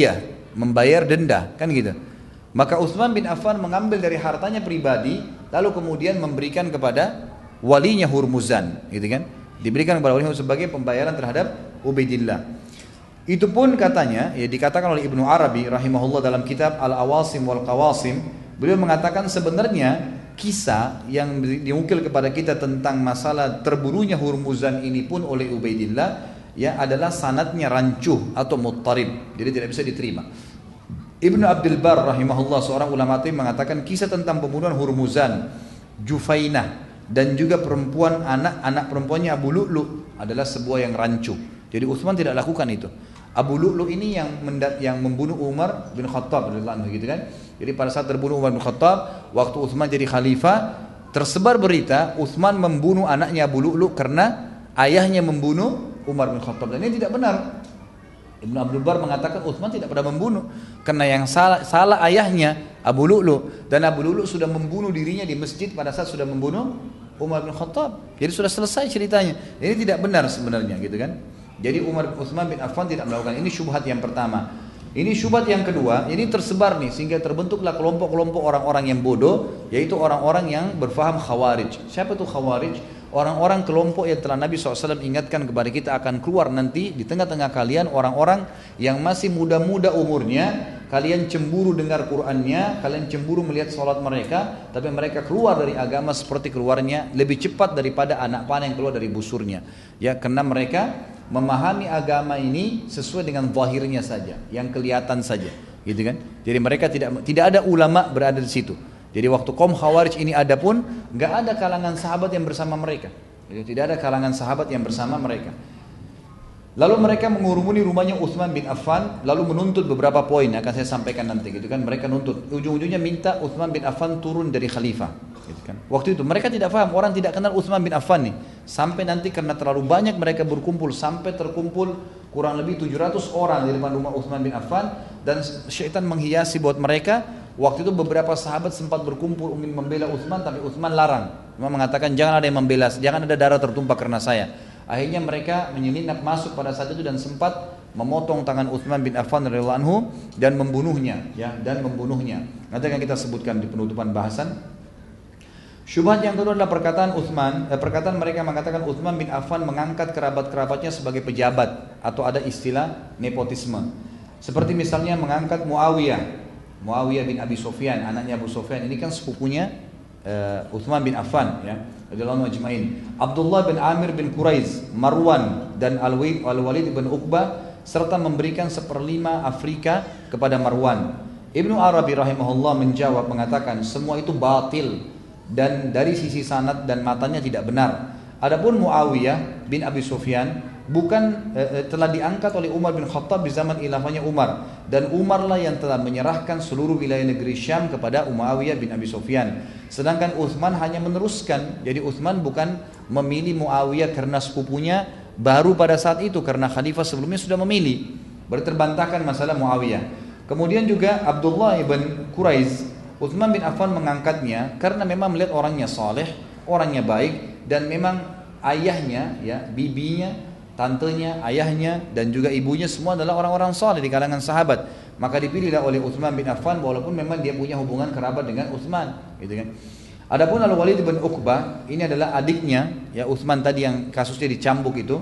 membayar denda, kan gitu. Maka Utsman bin Affan mengambil dari hartanya pribadi, lalu kemudian memberikan kepada walinya Hurmuzan, gitu kan? Diberikan kepada walinya sebagai pembayaran terhadap Ubaidillah. Itu pun katanya, ya dikatakan oleh Ibnu Arabi rahimahullah dalam kitab Al-Awasim wal Qawasim, beliau mengatakan sebenarnya kisah yang diukil kepada kita tentang masalah terbunuhnya Hurmuzan ini pun oleh Ubaidillah, ya adalah sanadnya rancuh atau muttarib, jadi tidak bisa diterima. Ibnu Abdul Bar rahimahullah seorang ulama tabi'in mengatakan kisah tentang pembunuhan Hurmuzan, Jufainah dan juga anak perempuannya Abu Lu'lu adalah sebuah yang rancu. Jadi Utsman tidak lakukan itu. Abu Lu'lu ini yang membunuh Umar bin Khattab radhiyallahu anhu, gitu kan. Jadi pada saat terbunuh Umar bin Khattab, waktu Utsman jadi khalifah, tersebar berita Utsman membunuh anaknya Abu Lu'lu karena ayahnya membunuh Umar bin Khattab, dan ini tidak benar. Ibnu Abdul Bar mengatakan Utsman tidak pernah membunuh, karena yang salah ayahnya Abu Lu'lu, dan Abu Lu'lu sudah membunuh dirinya di masjid pada saat sudah membunuh Umar bin Khattab. Jadi sudah selesai ceritanya. Ini tidak benar sebenarnya, gitu kan. Jadi Utsman bin Affan tidak melakukan ini. Syubhat yang pertama. Ini syubhat yang kedua, ini tersebar nih sehingga terbentuklah kelompok-kelompok orang-orang yang bodoh, yaitu orang-orang yang berfaham Khawarij. Siapa itu Khawarij? Orang-orang kelompok yang telah Nabi SAW ingatkan kepada kita akan keluar nanti di tengah-tengah kalian orang-orang yang masih muda-muda umurnya, kalian cemburu dengar Qur'annya, kalian cemburu melihat sholat mereka, tapi mereka keluar dari agama seperti keluarnya lebih cepat daripada anak panah yang keluar dari busurnya. Ya, karena mereka memahami agama ini sesuai dengan zahirnya saja, yang kelihatan saja, gitu kan? Jadi mereka tidak ada ulama berada di situ. Jadi waktu kaum Khawarij ini ada pun, nggak ada kalangan sahabat yang bersama mereka. Jadi tidak ada kalangan sahabat yang bersama mereka. Lalu mereka mengurumuni rumahnya Utsman bin Affan, lalu menuntut beberapa poin, akan saya sampaikan nanti, gitu kan. Mereka nuntut, ujung-ujungnya minta Utsman bin Affan turun dari khalifah, gitu kan. Waktu itu mereka tidak paham, orang tidak kenal Utsman bin Affan nih. Sampai nanti karena terlalu banyak mereka berkumpul, sampai terkumpul kurang lebih 700 orang di depan rumah Utsman bin Affan, dan syaitan menghiasi buat mereka. Waktu itu beberapa sahabat sempat berkumpul ingin membela Utsman, tapi Utsman larang. Cuma mengatakan jangan ada yang membela, jangan ada darah tertumpah karena saya. Akhirnya mereka menyelinap masuk pada saat itu dan sempat memotong tangan Utsman bin Affan radhiyallahu anhu dan membunuhnya, ya, dan membunuhnya. Nanti akan kita sebutkan di penutupan bahasan. Syubhat yang kedua adalah perkataan mereka mengatakan Utsman bin Affan mengangkat kerabat-kerabatnya sebagai pejabat, atau ada istilah nepotisme. Seperti misalnya mengangkat Muawiyah bin Abi Sufyan, anaknya Abu Sufyan, ini kan sepupunya Utsman bin Affan, ya, radhiyallahu anhu ajma'in. Abdullah bin Amir bin Quraiz, Marwan dan Al-Walid bin Uqbah, serta memberikan 1/5 Afrika kepada Marwan. Ibnu Arabi rahimahullah menjawab mengatakan semua itu batil dan dari sisi sanad dan matanya tidak benar. Adapun Muawiyah bin Abi Sufyan telah diangkat oleh Umar bin Khattab di zaman khilafahnya Umar, dan Umarlah yang telah menyerahkan seluruh wilayah negeri Syam kepada Muawiyah bin Abi Sufyan. Sedangkan Utsman hanya meneruskan. Jadi Utsman bukan memilih Muawiyah karena sepupunya baru pada saat itu, karena khalifah sebelumnya sudah memilih. Terbantahkan masalah Muawiyah. Kemudian juga Abdullah bin Quraiz, Utsman bin Affan mengangkatnya karena memang melihat orangnya saleh, orangnya baik, dan memang ayahnya, ya, bibinya, tantenya, ayahnya, dan juga ibunya semua adalah orang-orang saleh di kalangan sahabat. Maka dipilihlah oleh Utsman bin Affan walaupun memang dia punya hubungan kerabat dengan Utsman, gitu kan. Adapun Al-Walid bin Uqbah, ini adalah adiknya, ya, Utsman tadi yang kasusnya dicambuk itu.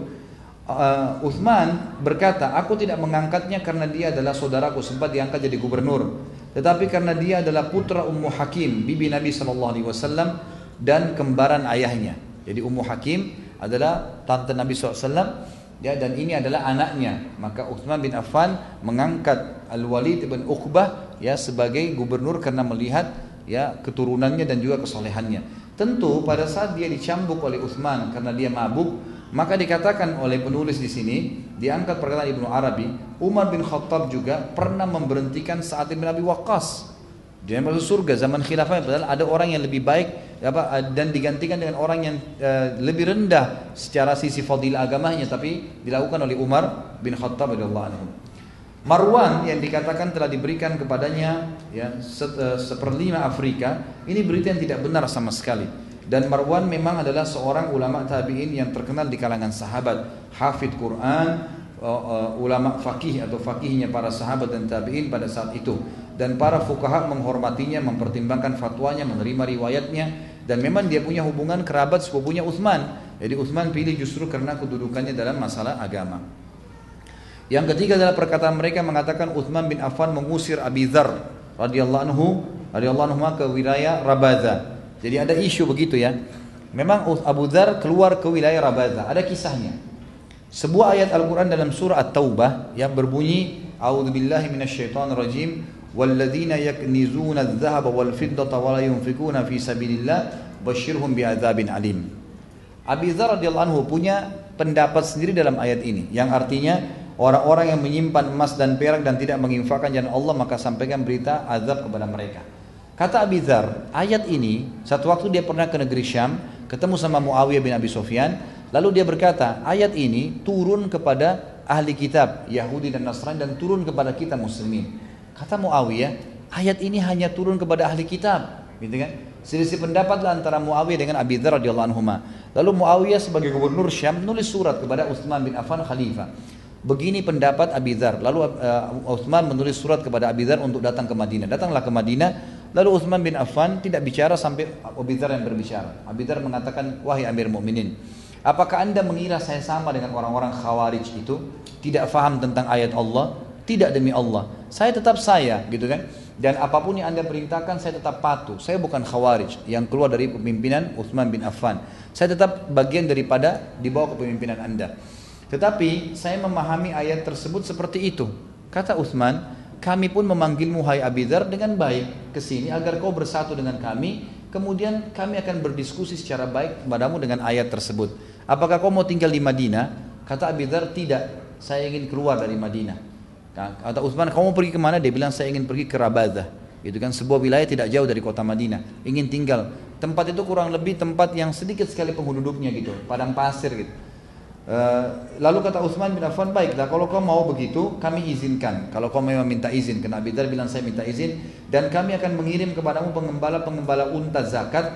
Utsman berkata, aku tidak mengangkatnya karena dia adalah saudaraku, sempat diangkat jadi gubernur, tetapi karena dia adalah putra Ummu Hakim, bibi Nabi SAW, dan kembaran ayahnya. Jadi Ummu Hakim adalah tante Nabi SAW, ya, dan ini adalah anaknya. Maka Utsman bin Affan mengangkat Al-Walid bin Uqbah, ya, sebagai gubernur karena melihat, ya, keturunannya dan juga kesolehannya. Tentu pada saat dia dicambuk oleh Utsman karena dia mabuk, maka dikatakan oleh penulis di sini, diangkat perkataan Ibnu Arabi, Umar bin Khattab juga pernah memberhentikan Sa'ad bin Abi Waqqas. Dia masuk surga zaman khilafah, padahal ada orang yang lebih baik, dan digantikan dengan orang yang lebih rendah secara sisi fadilah agamanya, tapi dilakukan oleh Umar bin Khattab radhiyallahu anhu. Marwan yang dikatakan telah diberikan kepadanya, ya, 1/5 Afrika, ini berita yang tidak benar sama sekali. Dan Marwan memang adalah seorang ulama tabi'in yang terkenal di kalangan sahabat, hafidh Quran, ulama fakih atau fakihnya para sahabat dan tabi'in pada saat itu, dan para fuqaha menghormatinya, mempertimbangkan fatwanya, menerima riwayatnya, dan memang dia punya hubungan kerabat sepupunya Utsman. Jadi Utsman pilih justru karena kedudukannya dalam masalah agama. Yang ketiga adalah perkataan mereka mengatakan Utsman bin Affan mengusir Abi Dzar radhiyallahu anhu ke wilayah Rabadha. Jadi ada isu begitu ya. Memang Abu Dzar keluar ke wilayah Rabadha. Ada kisahnya. Sebuah ayat Al-Quran dalam surah At-Taubah yang berbunyi A'udzubillahi minasyaitonirrajim walladzina yaknizuna adh-dhahaba wal fiddata wa la yunfikuna fi sabilillah basyirhum bi'adzabin alim. Abi Dzar radhiyallahu anhu punya pendapat sendiri dalam ayat ini yang artinya orang-orang yang menyimpan emas dan perak dan tidak menginfakkan jalan Allah, maka sampaikan berita azab kepada mereka. Kata Abi Dzar, ayat ini satu waktu dia pernah ke negeri Syam, ketemu sama Muawiyah bin Abi Sufyan, lalu dia berkata, ayat ini turun kepada ahli kitab Yahudi dan Nasrani dan turun kepada kita muslimin. Kata Muawiyah, ayat ini hanya turun kepada ahli kitab, gitu kan? Selisih pendapatlah antara Muawiyah dengan Abi Dzar radhiyallahu anhu. Lalu Muawiyah sebagai gubernur Syam nulis surat kepada Utsman bin Affan khalifah. Begini pendapat Abi Dzar. Lalu Utsman menulis surat kepada Abi Dzar untuk datang ke Madinah. Datanglah ke Madinah. Lalu Utsman bin Affan tidak bicara sampai Abi Dzar yang berbicara. Abi Dzar mengatakan, wahai Amir Mukminin, apakah anda mengira saya sama dengan orang-orang Khawarij itu? Tidak faham tentang ayat Allah? Tidak, demi Allah. Saya tetap saya, gitu kan? Dan apapun yang anda perintahkan saya tetap patuh. Saya bukan Khawarij yang keluar dari kepemimpinan Utsman bin Affan. Saya tetap bagian daripada di bawah kepemimpinan anda. Tetapi saya memahami ayat tersebut seperti itu. Kata Utsman, kami pun memanggilmu hai Abi Dzar dengan baik ke sini agar kau bersatu dengan kami. Kemudian kami akan berdiskusi secara baik kepadamu dengan ayat tersebut. Apakah kau mau tinggal di Madinah? Kata Abi Dzar, tidak. Saya ingin keluar dari Madinah. Kata Utsman, kamu mau pergi kemana? Dia bilang, saya ingin pergi ke Rabadha. Itu kan sebuah wilayah tidak jauh dari kota Madinah. Ingin tinggal. Tempat itu kurang lebih tempat yang sedikit sekali penduduknya gitu, padang pasir gitu. Lalu kata Utsman bin Affan, baiklah kalau kau mau begitu kami izinkan. Kalau kau memang minta izin, karena Abi Dzar bilang saya minta izin, dan kami akan mengirim kepadamu pengembala-pengembala unta zakat